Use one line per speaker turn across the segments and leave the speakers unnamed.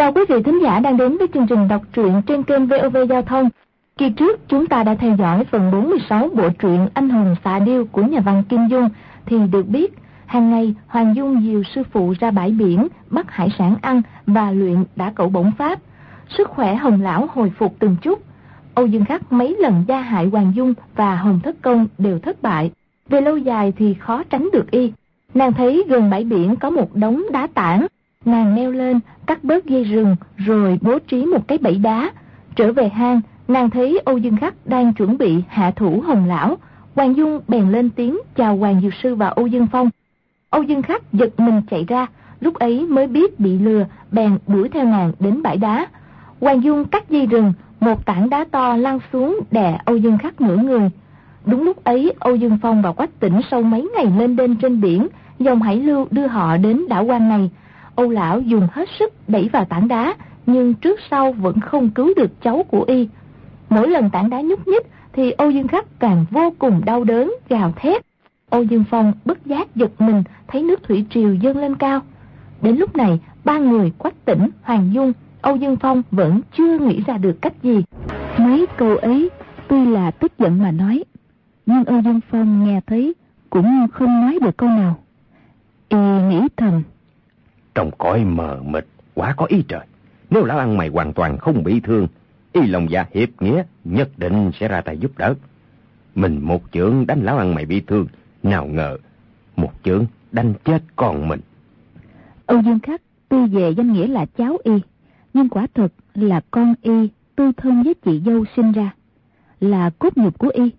Chào quý vị thính giả đang đến với chương trình đọc truyện trên kênh VOV Giao thông. Kỳ trước chúng ta đã theo dõi phần 46 bộ truyện Anh hùng xạ điêu của nhà văn Kim Dung, thì được biết hàng ngày Hoàng Dung dìu sư phụ ra bãi biển bắt hải sản ăn và luyện đả cẩu bổng pháp. Sức khỏe Hồng lão hồi phục từng chút. Âu Dương Khắc mấy lần gia hại Hoàng Dung và Hồng Thất Công đều thất bại. Về lâu dài thì khó tránh được y. Nàng thấy gần bãi biển có một đống đá tảng, nàng leo lên cắt bớt dây rừng rồi bố trí một cái bẫy đá. Trở về hang, nàng thấy Âu Dương Khắc đang chuẩn bị hạ thủ Hồng lão. Hoàng Dung bèn lên tiếng chào Hoàng Dược Sư và Âu Dương Phong. Âu Dương Khắc giật mình chạy ra, lúc ấy mới biết bị lừa, bèn đuổi theo nàng đến bãi đá. Hoàng Dung cắt dây rừng, một tảng đá to lăn xuống đè Âu Dương Khắc nửa người. Đúng lúc ấy Âu Dương Phong và Quách Tĩnh sau mấy ngày lên đên trên biển, dòng hải lưu đưa họ đến đảo quan này. Âu lão dùng hết sức đẩy vào tảng đá, nhưng trước sau vẫn không cứu được cháu của y. Mỗi lần tảng đá nhúc nhích thì Âu Dương Khắc càng vô cùng đau đớn, gào thét. Âu Dương Phong bất giác giật mình, thấy nước thủy triều dâng lên cao. Đến lúc này, ba người Quách Tĩnh, Hoàng Dung, Âu Dương Phong vẫn chưa nghĩ ra được cách gì. Mấy câu ấy tuy là tức giận mà nói, nhưng Âu Dương Phong nghe thấy cũng không nói được câu nào. Y nghĩ thầm:
trong cõi mờ mịt quả có ý trời. Nếu lão ăn mày hoàn toàn không bị thương, y lòng dạ hiệp nghĩa nhất định sẽ ra tay giúp đỡ. Mình một chưởng đánh lão ăn mày bị thương, nào ngờ một chưởng đánh chết con mình.
Âu Dương Khắc tuy về danh nghĩa là cháu y, nhưng quả thật là con y tư thân với chị dâu sinh ra, là cốt nhục của y.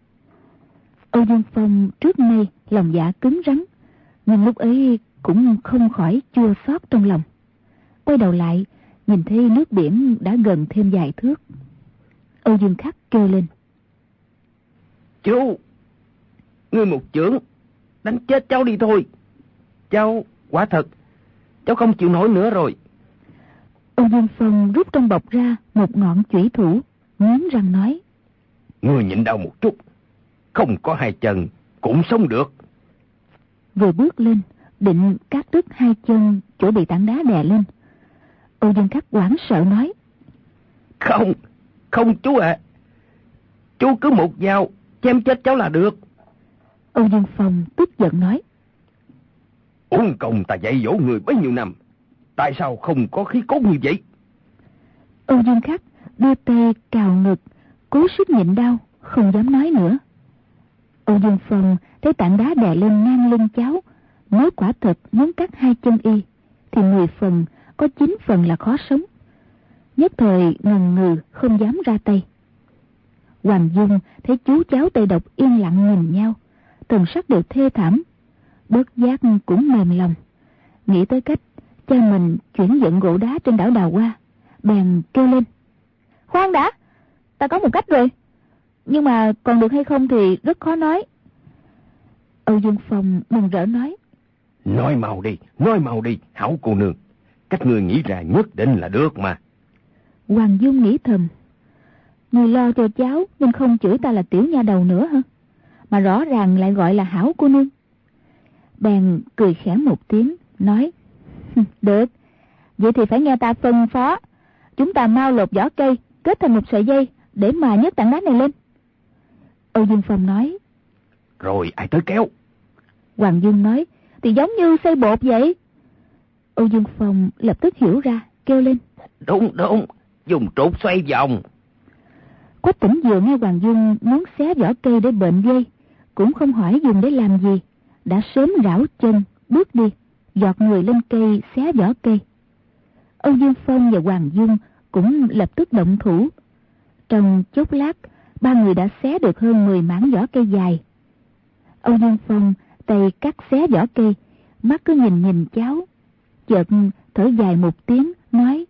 Âu Dương Phong trước nay lòng dạ cứng rắn, nhưng lúc ấy cũng không khỏi chua xót trong lòng. Quay đầu lại, nhìn thấy nước biển đã gần thêm vài thước. Âu Dương Khắc kêu lên:
Chú, ngươi một chưởng đánh chết cháu đi thôi. Cháu, quả thật, cháu không chịu nổi nữa rồi.
Âu Dương Phong rút trong bọc ra một ngọn chủy thủ, nghiến răng nói:
Ngươi nhịn đau một chút, không có hai chân cũng sống được.
Vừa bước lên, định cắt đứt hai chân chỗ bị tảng đá đè lên. Âu Dương Khắc hoảng sợ nói:
Không chú ạ. Chú cứ một dao chém chết cháu là được.
Âu Dương Phong tức giận nói:
Uổng công ta dạy dỗ người bấy nhiêu năm, tại sao không có khí cốt như vậy?
Âu Dương Khắc đưa tay cào ngực, cố sức nhịn đau, không dám nói nữa. Âu Dương Phong thấy tảng đá đè lên ngang lưng cháu, nếu quả thật muốn cắt hai chân y thì 10 phần có 9 phần là khó sống. Nhất thời ngần ngừ không dám ra tay. Hoàng Dung thấy chú cháu tây độc yên lặng nhìn nhau, thần sắc đều thê thảm, bất giác cũng mềm lòng, nghĩ tới cách cha mình chuyển vận gỗ đá trên đảo Đào Hoa, bèn kêu lên: Khoan đã, ta có một cách rồi, nhưng mà còn được hay không thì rất khó nói. Âu Dương Phong mừng rỡ nói:
Nói mau đi, hảo cô nương. Cách ngươi nghĩ ra nhất định là được mà.
Hoàng Dung nghĩ thầm: người lo cho cháu nên không chửi ta là tiểu nha đầu nữa hả, mà rõ ràng lại gọi là hảo cô nương. Bèn cười khẽ một tiếng nói: Được, vậy thì phải nghe ta phân phó. Chúng ta mau lột vỏ cây, kết thành một sợi dây để mà nhấc tảng đá này lên. Âu Dương Phong nói:
Rồi ai tới kéo?
Hoàng Dung nói: Thì giống như xây bột vậy. Âu Dương Phong lập tức hiểu ra, kêu lên:
Đúng, dùng trục xoay vòng.
Quách Tĩnh vừa nghe Hoàng Dung muốn xé vỏ cây để bệnh dây, cũng không hỏi dùng để làm gì, đã sớm rảo chân bước đi, giọt người lên cây xé vỏ cây. Âu Dương Phong và Hoàng Dung cũng lập tức động thủ. Trong chốc lát, ba người đã xé được hơn 10 mảng vỏ cây dài. Âu Dương Phong tay cắt xé vỏ cây, mắt cứ nhìn cháu, chợt thở dài một tiếng nói: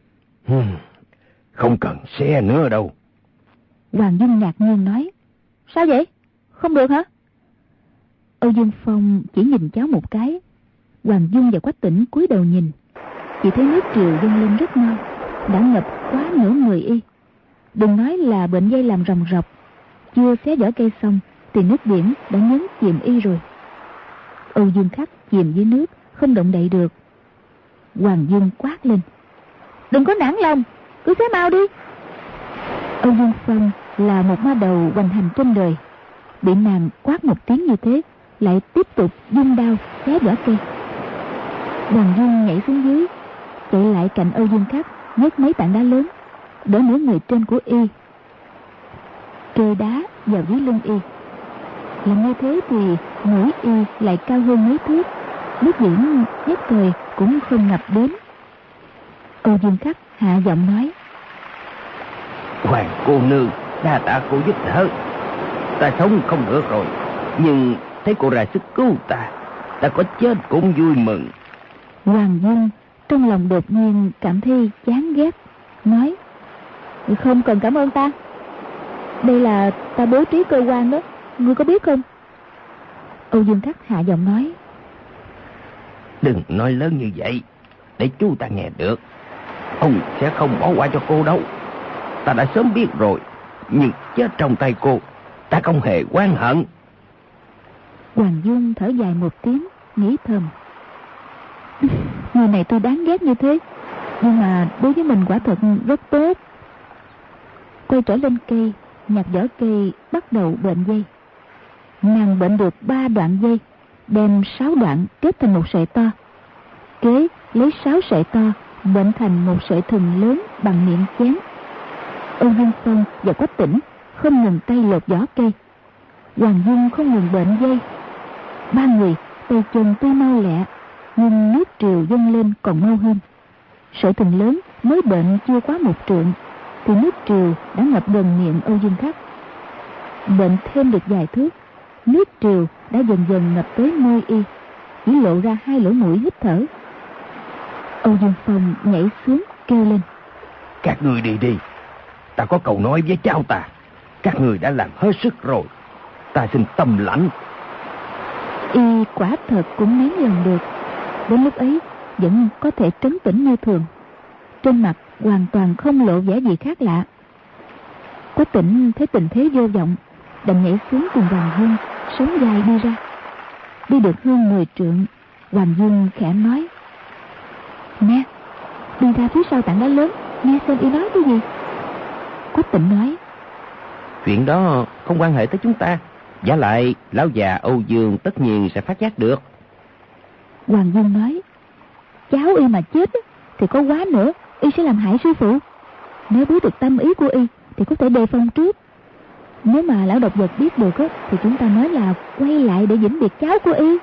Không cần xé nữa đâu.
Hoàng Dung ngạc nhiên nói: Sao vậy? Không được hả? Âu Dương Phong chỉ nhìn cháu một cái. Hoàng Dung và Quách Tĩnh cúi đầu nhìn, chỉ thấy nước triều dâng lên rất mau, đã ngập quá nửa người y. Đừng nói là bệnh dây làm ròng rọc, chưa xé vỏ cây xong thì nước biển đã nhấn chìm y rồi. Âu Dương Khắc chìm dưới nước, không động đậy được. Hoàng Dung quát lên: đừng có nản lòng, cứ xé mau đi. Âu Dương Phong là một ma đầu hoành hành trên đời, bị nàng quát một tiếng như thế, lại tiếp tục vung đao xé vỏ cây. Hoàng Dương nhảy xuống dưới, chạy lại cạnh Âu Dương Khắc, nhấc mấy tảng đá lớn đỡ nửa người trên của y, kê đá vào dưới lưng y. Làm như thế thì mũi y lại cao hơn mấy thước, nước biển nhất thời cũng không ngập đến. Âu Dương Khắc hạ giọng nói:
Hoàng cô nương, đa tạ cô giúp đỡ. Ta sống không được rồi, nhưng thấy cô ra sức cứu ta có chết cũng vui mừng.
Hoàng Dương trong lòng đột nhiên cảm thấy chán ghét, nói: Không cần cảm ơn ta, đây là ta bố trí cơ quan đó, ngươi có biết không? Âu Dương Khắc hạ giọng nói:
Đừng nói lớn như vậy, để chú ta nghe được. Ông sẽ không bỏ qua cho cô đâu. Ta đã sớm biết rồi, nhưng chết trong tay cô, ta không hề oán hận.
Hoàng Dương thở dài một tiếng, nghĩ thầm: Người này tôi đáng ghét như thế, nhưng mà đối với mình quả thật rất tốt. Quay trở lên cây, nhặt vỏ cây, bắt đầu bệnh dây. Nàng bệnh được 3 đoạn dây, đem 6 đoạn kết thành một sợi to. Kế lấy 6 sợi to bệnh thành một sợi thừng lớn bằng miệng chén. Âu Dương Phong và Quách Tĩnh không ngừng tay lột vỏ cây, Hoàng Dương không ngừng bệnh dây. 3 người tay chân tuy mau lẹ, nhưng nước triều dâng lên còn mau hơn. Sợi thừng lớn mới bệnh chưa quá 1 trượng thì nước triều đã ngập gần miệng Âu Dương Khắc. Bệnh thêm được vài thước, nước triều đã dần dần ngập tới môi y, chỉ lộ ra 2 lỗ mũi hít thở. Âu Dương Phong nhảy xuống kêu lên:
Các người đi đi, ta có câu nói với cháu ta. Các người đã làm hết sức rồi, ta xin tâm lãnh.
Y quả thật cũng nén lòng được, đến lúc ấy vẫn có thể trấn tĩnh như thường, trên mặt hoàn toàn không lộ vẻ gì khác lạ. Quách Tĩnh thấy tình thế vô vọng, đành nhảy xuống cùng Hoàng Dương, sống dài đi ra. Đi được hơn 10 trượng, Hoàng Dương khẽ nói: Nè, đi ra phía sau tảng đá lớn, nghe xem y nói cái gì. Quách Tĩnh nói:
Chuyện đó không quan hệ tới chúng ta, vả lại lão già Âu Dương tất nhiên sẽ phát giác được.
Hoàng Dương nói: Cháu y mà chết thì có quá nữa, y sẽ làm hại sư phụ. Nếu biết được tâm ý của y thì có thể đề phòng trước. Nếu mà lão độc vật biết được thì chúng ta nói là quay lại để vĩnh biệt cháu của y.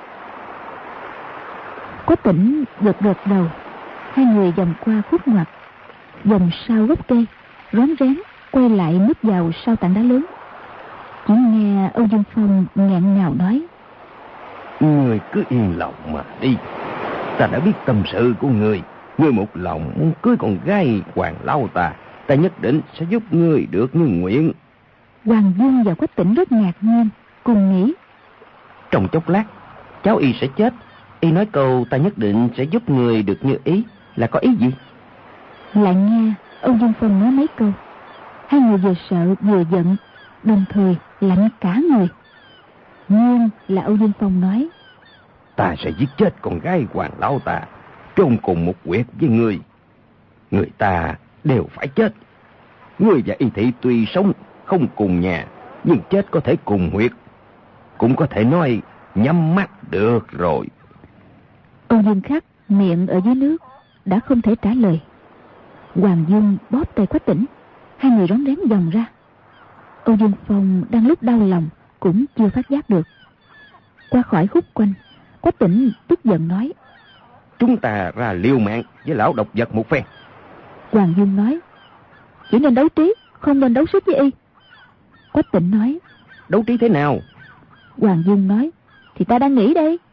Quách Tĩnh gật gật đầu. Hai người vòng qua khúc ngoặt, vòng sau gốc cây, rón rén quay lại núp vào sau tảng đá lớn. Chỉ nghe Âu Dương Phong nghẹn ngào nói:
Người cứ yên lòng mà đi. Ta đã biết tâm sự của người. Ngươi một lòng muốn cưới con gái Hoàng lão ta nhất định sẽ giúp ngươi được như nguyện.
Hoàng Dương và Quách Tĩnh rất ngạc nhiên, cùng nghĩ:
Trong chốc lát cháu y sẽ chết. Y nói câu ta nhất định sẽ giúp người được như ý là có ý gì?
Lại nghe Âu Dương Phong nói mấy câu, hai người vừa sợ vừa giận, đồng thời lạnh cả người. Nhưng là Âu Dương Phong nói:
Ta sẽ giết chết con gái Hoàng lão ta, chôn cùng một huyệt với ngươi. Người ta đều phải chết. Ngươi và Y Thị tuy sống không cùng nhà, nhưng chết có thể cùng huyệt, cũng có thể nói nhắm mắt được rồi.
Âu Dương Khắc miệng ở dưới nước đã không thể trả lời. Hoàng Dương bóp tay Quách Tĩnh, hai người rón rén vòng ra. Âu Dương Phong đang lúc đau lòng cũng chưa phát giác được. Qua khỏi khúc quanh, Quách Tĩnh tức giận nói:
Chúng ta ra liều mạng với lão độc vật một phen.
Hoàng Dương nói: Chỉ nên đấu trí, không nên đấu sức với y. Quách Tĩnh nói:
Đấu trí thế nào?
Hoàng Dương nói: Thì ta đang nghĩ đây.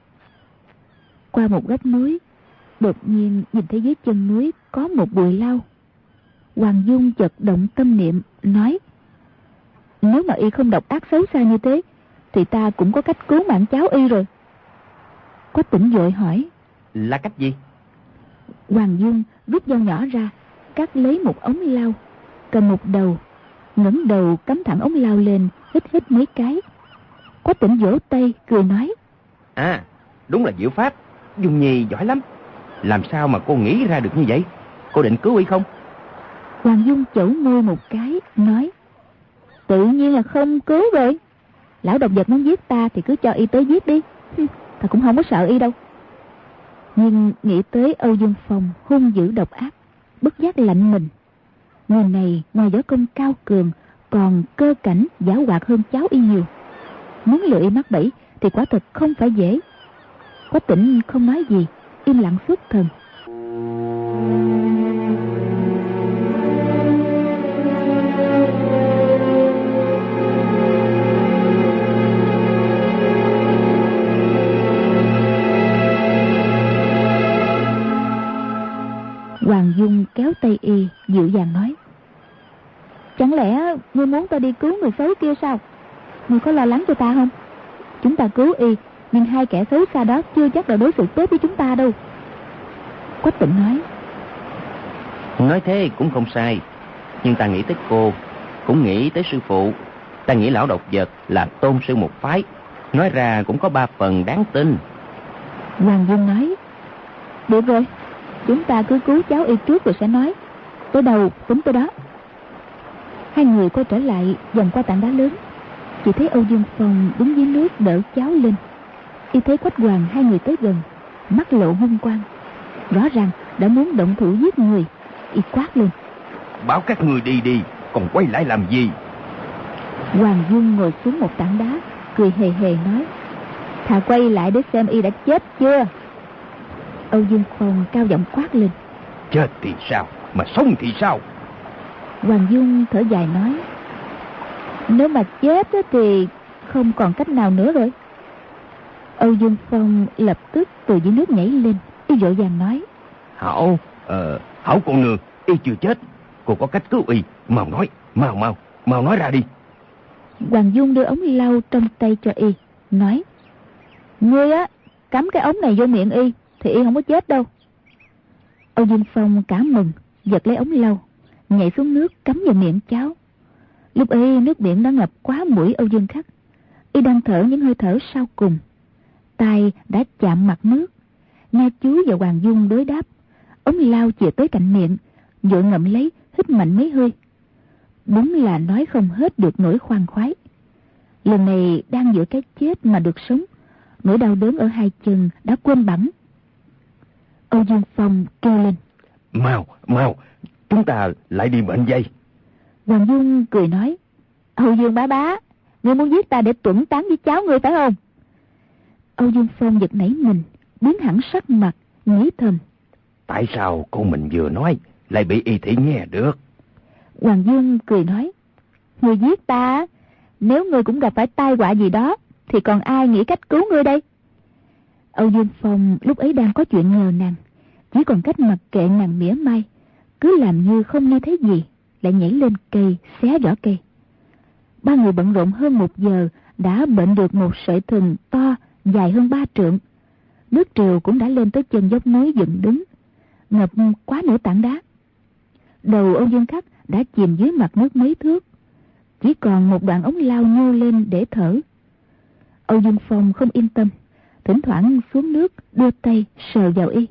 Qua một góc núi, đột nhiên nhìn thấy dưới chân núi có một bụi lau. Hoàng Dương chợt động tâm niệm, nói: Nếu mà y không độc ác xấu xa như thế, thì ta cũng có cách cứu mạng cháu y rồi. Quách Tĩnh vội hỏi:
Là cách gì?
Hoàng Dương rút dao nhỏ ra, cắt lấy một ống lau, cầm một đầu, ngẩng đầu cắm thẳng ống lau lên, hít hít mấy cái. Quách Tĩnh vỗ tay cười nói:
À, đúng là diệu pháp, Dung Nhi giỏi lắm. Làm sao mà cô nghĩ ra được như vậy? cô định cứu y không?
Hoàng Dung chẩu môi một cái, nói: Tự nhiên là không cứu rồi. Lão độc vật muốn giết ta thì cứ cho y tới giết đi. Ta cũng không có sợ y đâu. Nhưng nghĩ tới Âu Dương Phong hung dữ độc ác, bất giác lạnh mình. Người này ngoài võ công cao cường, còn cơ cảnh giảo hoạt hơn cháu y nhiều. Muốn lựa y mắc bẫy thì quả thật không phải dễ. Quách Tĩnh không nói gì, im lặng xuất thần. Hoàng Dung kéo tay y, dịu dàng nói: Chẳng lẽ ngươi muốn ta đi cứu người xấu kia sao? Ngươi có lo lắng cho ta không? Chúng ta cứu y, nhưng hai kẻ xấu xa đó chưa chắc là đối xử tốt với chúng ta đâu. Quách Tĩnh nói:
Nói thế cũng không sai, nhưng ta nghĩ tới cô, cũng nghĩ tới sư phụ. Ta nghĩ lão độc vật là tôn sư một phái, nói ra cũng có 3 phần đáng tin.
Hoàng Dung nói: Được rồi, chúng ta cứ cứu cháu y trước rồi sẽ nói. Tới đâu tính tới đó. Hai người quay trở lại, vòng qua tảng đá lớn. Chỉ thấy Âu Dương Phong đứng dưới nước đỡ cháu lên. Y thấy Quách Hoàng hai người tới gần, mắt lộ hung quang, rõ ràng đã muốn động thủ giết người. Y quát lên:
Bảo các người đi đi, còn quay lại làm gì?
Hoàng Dung ngồi xuống một tảng đá, cười hề hề nói: Thà quay lại để xem y đã chết chưa. Âu Dương Phong cao giọng quát lên:
Chết thì sao, mà sống thì sao?
Hoàng Dung thở dài nói: Nếu mà chết thì không còn cách nào nữa rồi. Âu Dương Phong lập tức từ dưới nước nhảy lên, y vội vàng nói:
Hảo cô nương, y chưa chết, cô có cách cứu y, mau nói, mau nói ra đi.
Hoàng Dung đưa ống lau trong tay cho y, nói: Ngươi á, cắm cái ống này vô miệng y thì y không có chết đâu. Âu Dương Phong cả mừng, giật lấy ống lau, nhảy xuống nước cắm vào miệng cháu. Lúc ấy nước biển đã ngập quá mũi Âu Dương Khắc. Y đang thở những hơi thở sau cùng, tay đã chạm mặt nước. Nghe chú và Hoàng Dung đối đáp, ống lao chìa tới cạnh miệng, vội ngậm lấy, hít mạnh mấy hơi. Đúng là nói không hết được nỗi khoan khoái. Lần này đang giữa cái chết mà được sống, nỗi đau đớn ở hai chân đã quên bẵng. Âu Dương Phong kêu lên:
Mau, chúng ta lại đi mệnh dây.
Hoàng Dung cười nói: Âu Dương bá, ngươi muốn giết ta để tuẫn tán với cháu ngươi phải không? Âu Dương Phong giật nảy mình, biến hẳn sắc mặt, nghĩ thầm:
Tại sao con mình vừa nói lại bị y thị nghe được?
Hoàng Dương cười nói: Ngươi giết ta, nếu ngươi cũng gặp phải tai họa gì đó thì còn ai nghĩ cách cứu ngươi đây? Âu Dương Phong lúc ấy đang có chuyện nhờ nàng, chỉ còn cách mặc kệ nàng mỉa mai, cứ làm như không nghe thấy gì, lại nhảy lên cây xé vỏ cây. Ba người bận rộn hơn 1 giờ đã bệnh được một sợi thừng to dài hơn 3 trượng. Nước triều cũng đã lên tới chân dốc núi dựng đứng, ngập quá nửa tảng đá. Đầu Âu Dương Khắc đã chìm dưới mặt nước mấy thước, chỉ còn một đoạn ống lao nhô lên để thở. Âu Dương Phong không yên tâm, thỉnh thoảng xuống nước đưa tay sờ vào y.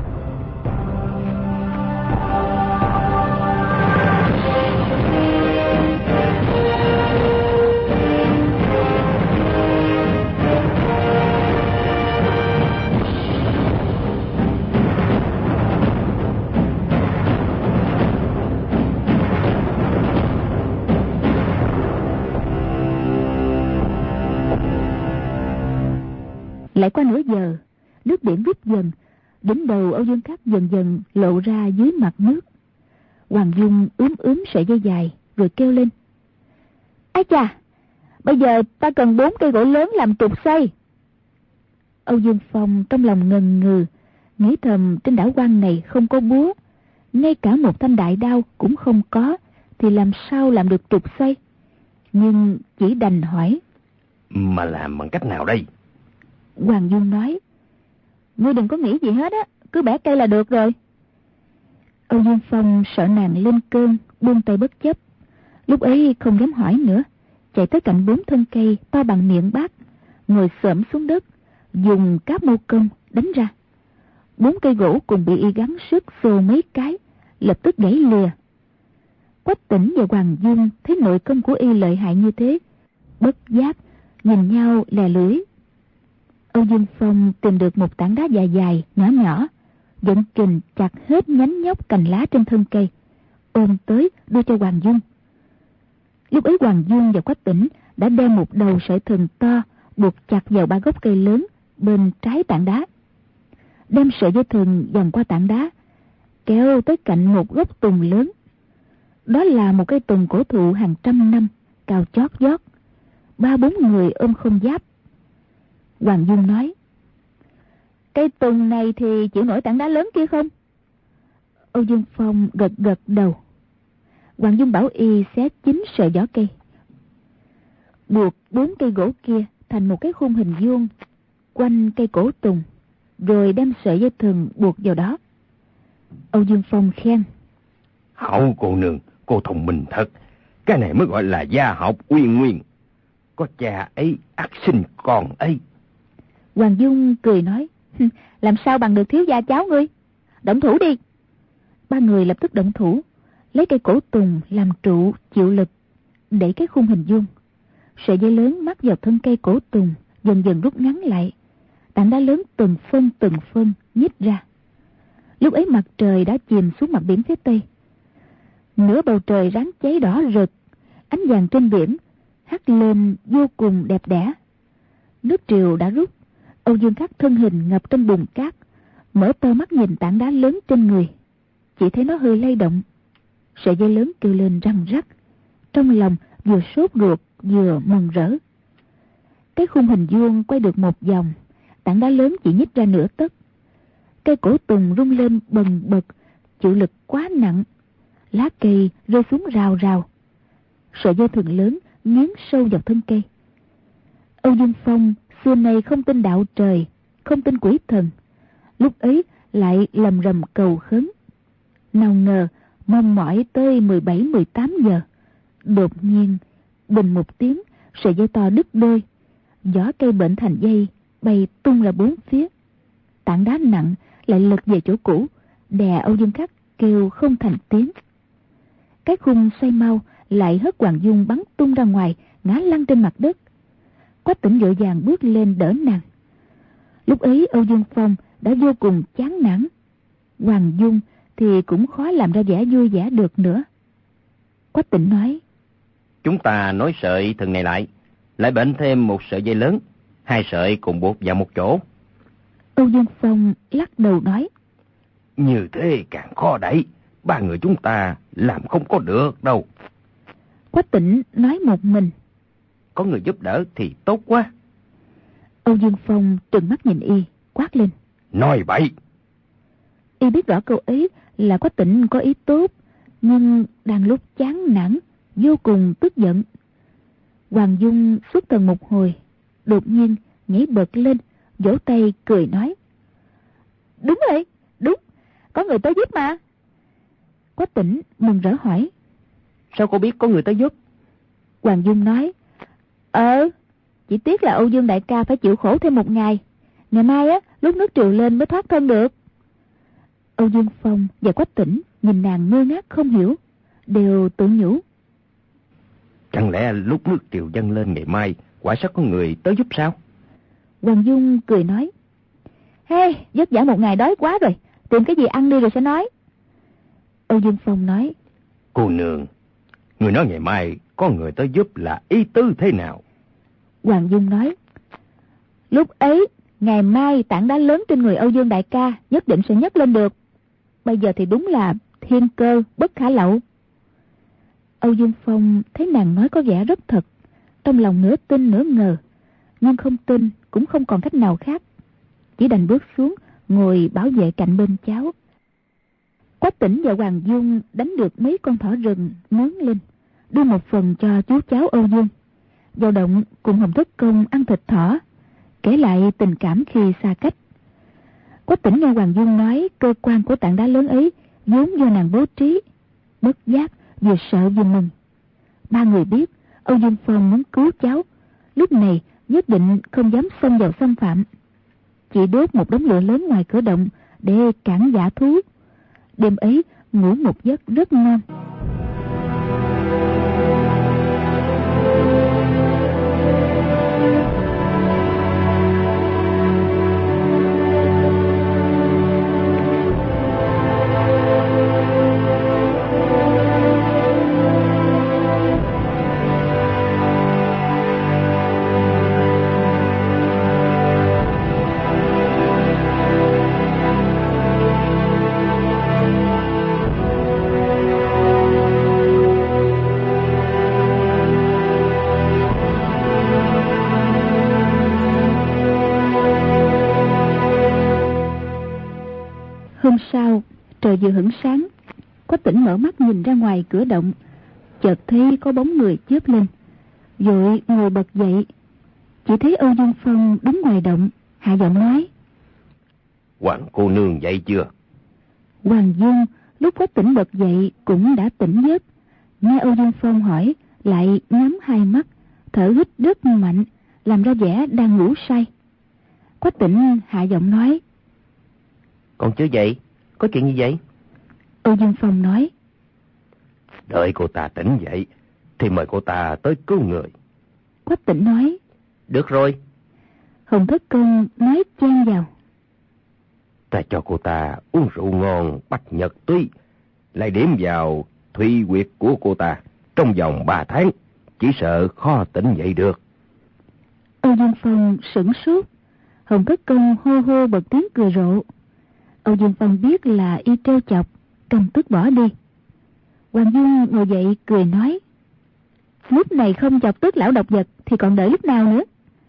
Lại qua nửa giờ, nước biển rút dần, đỉnh đầu Âu Dương Khắc dần dần lộ ra dưới mặt nước. Hoàng Dung ướm sợi dây dài rồi kêu lên: Ái chà, bây giờ ta cần 4 cây gỗ lớn làm trục xây. Âu Dương Phong trong lòng ngần ngừ, nghĩ thầm trên đảo Quan này không có búa, ngay cả một thanh đại đao cũng không có, thì làm sao làm được trục xây? Nhưng chỉ đành hỏi:
Mà làm bằng cách nào đây?
Hoàng Dung nói: Ngươi đừng có nghĩ gì hết á, cứ bẻ cây là được rồi. Âu Dương Phong sợ nàng lên cơn, buông tay bất chấp. Lúc ấy không dám hỏi nữa, chạy tới cạnh 4 thân cây to bằng miệng bát, ngồi xổm xuống đất, dùng cáp mâu công đánh ra. 4 cây gỗ cùng bị y gắn sức xô mấy cái, lập tức gãy lìa. Quách Tĩnh và Hoàng Dung thấy nội công của y lợi hại như thế, bất giác nhìn nhau lè lưỡi. Âu Dương Phong tìm được một tảng đá dài dài nhỏ nhỏ, dẫn kình chặt hết nhánh nhóc cành lá trên thân cây, ôm tới đưa cho Hoàng Dung. Lúc ấy Hoàng Dung và Quách Tĩnh đã đem một đầu sợi thừng to buộc chặt vào ba gốc cây lớn bên trái tảng đá, đem sợi dây thừng vòng qua tảng đá, kéo tới cạnh một gốc tùng lớn. Đó là một cây tùng cổ thụ hàng trăm năm, cao chót vót, 3-4 người ôm không giáp. Hoàng Dung nói: cây tùng này thì chịu nổi tảng đá lớn kia không? Âu Dương Phong gật gật đầu. Hoàng Dung bảo y xé 9 sợi vỏ cây, buộc 4 cây gỗ kia thành một cái khung hình vuông quanh cây cổ tùng, rồi đem sợi dây thừng buộc vào đó. Âu Dương Phong khen:
Hậu cô nương, cô thông minh thật. Cái này mới gọi là gia học uyên nguyên. Có cha ấy ắt sinh con ấy.
Hoàng Dung cười nói: làm sao bằng được thiếu gia cháu ngươi? Động thủ đi. 3 người lập tức động thủ, lấy cây cổ tùng làm trụ chịu lực, đẩy cái khung hình vuông. Sợi dây lớn mắc vào thân cây cổ tùng dần dần rút ngắn lại, tảng đá lớn từng phân nhích ra. Lúc ấy mặt trời đã chìm xuống mặt biển phía tây, nửa bầu trời ráng cháy đỏ rực, ánh vàng trên biển hắt lên vô cùng đẹp đẽ. Nước triều đã rút, Âu Dương Khắc thân hình ngập trong bùn cát, mở to mắt nhìn tảng đá lớn trên người, chỉ thấy nó hơi lay động. Sợi dây lớn kêu lên răng rắc, trong lòng vừa sốt ruột vừa mừng rỡ. Cái khung hình vuông quay được một vòng, tảng đá lớn chỉ nhích ra nửa tấc. Cây cổ tùng rung lên bần bật, chịu lực quá nặng, lá cây rơi xuống rào rào. Sợi dây thừng lớn nghiến sâu vào thân cây. Âu Dương Phong xưa nay không tin đạo trời, không tin quỷ thần, lúc ấy lại lầm rầm cầu khấn. Nào ngờ mong mỏi tới 17-18 giờ, đột nhiên bình một tiếng, sợi dây to đứt đôi, vỏ cây bệnh thành dây bay tung ra bốn phía. Tảng đá nặng lại lật về chỗ cũ, đè Âu Dương Khắc kêu không thành tiếng. Cái khung xoay mau lại hất Hoàng Dung bắn tung ra ngoài, ngã lăn trên mặt đất. Quách Tĩnh vội vàng bước lên đỡ nàng. Lúc ấy Âu Dương Phong đã vô cùng chán nản, Hoàng Dung thì cũng khó làm ra vẻ vui vẻ được nữa. Quách Tĩnh nói:
Chúng ta nối sợi thừng này lại bệnh thêm một sợi dây lớn, 2 sợi cùng buộc vào một chỗ.
Âu Dương Phong lắc đầu nói:
Như thế càng khó đẩy, 3 người chúng ta làm không có được đâu.
Quách Tĩnh nói một mình:
Có người giúp đỡ thì tốt quá.
Âu Dương Phong trừng mắt nhìn y, quát lên:
Nói bậy!
Y biết rõ câu ấy là Quách Tĩnh có ý tốt, nhưng đang lúc chán nản, vô cùng tức giận. Hoàng Dung xuất thần một hồi, đột nhiên nhảy bật lên, vỗ tay cười nói: Đúng rồi, đúng, có người tới giúp mà. Quách Tĩnh mừng rỡ hỏi:
Sao cô biết có người tới giúp?
Hoàng Dung nói: Chỉ tiếc là Âu Dương đại ca phải chịu khổ thêm một ngày. Ngày mai lúc nước triều lên mới thoát thân được. Âu Dương Phong và Quách Tĩnh nhìn nàng ngơ ngác không hiểu, đều tự nhủ:
Chẳng lẽ lúc nước triều dâng lên ngày mai quả sẽ có người tới giúp sao?
Hoàng Dung cười nói: Vất vả một ngày đói quá rồi, tìm cái gì ăn đi rồi sẽ nói. Âu Dương Phong nói:
Cô nương, người nói ngày mai có người tới giúp là ý tứ thế nào?
Hoàng Dung nói: Lúc ấy ngày mai tảng đá lớn trên người Âu Dương đại ca nhất định sẽ nhấc lên được. Bây giờ thì đúng là thiên cơ bất khả lậu. Âu Dương Phong thấy nàng nói có vẻ rất thật, trong lòng nửa tin nửa ngờ, nhưng không tin cũng không còn cách nào khác, chỉ đành bước xuống ngồi bảo vệ cạnh bên cháu. Quách Tĩnh và Hoàng Dung đánh được mấy con thỏ rừng nướng lên, đưa một phần cho chú cháu Âu Dương. Vào động cùng Hồng Thất Công ăn thịt thỏ, kể lại tình cảm khi xa cách. Quách Tĩnh nghe Hoàng Dung nói cơ quan của tảng đá lớn ấy vốn do nàng bố trí, bất giác vừa sợ vừa mừng. 3 người biết Âu Dương Phong muốn cứu cháu, lúc này nhất định không dám xông vào xâm phạm, chỉ đốt một đống lửa lớn ngoài cửa động để cản dã thú. Đêm ấy ngủ một giấc rất ngon. Hôm sau, trời vừa hửng sáng, Quách Tỉnh mở mắt nhìn ra ngoài cửa động, chợt thấy có bóng người chớp lên, vội ngồi bật dậy. Chỉ thấy Âu Dương Phong đứng ngoài động, hạ giọng nói:
Hoàng cô nương dậy chưa?
Hoàng Dương lúc Quách Tỉnh bật dậy cũng đã tỉnh giấc, nghe Âu Dương Phong hỏi lại nhắm hai mắt, thở hít rất mạnh, làm ra vẻ đang ngủ say. Quách Tỉnh hạ giọng nói:
Còn chưa dậy, có chuyện gì vậy?
Âu Dương Phong nói:
Đợi cô ta tỉnh dậy thì mời cô ta tới cứu người.
Quách Tỉnh nói:
Được rồi.
Hồng Thất Công nói chen vào:
Ta cho cô ta uống rượu ngon bách nhật túy, lại điểm vào thủy huyệt của cô ta, trong vòng 3 tháng chỉ sợ khó tỉnh dậy được.
Âu Dương Phong sửng sốt. Hồng Thất Công hô hô bật tiếng cười rộ. Âu Dương Phong biết là y trêu chọc, cầm tức bỏ đi. Hoàng Dương ngồi dậy cười nói: Lúc này không chọc tức lão độc vật thì còn đợi lúc nào nữa.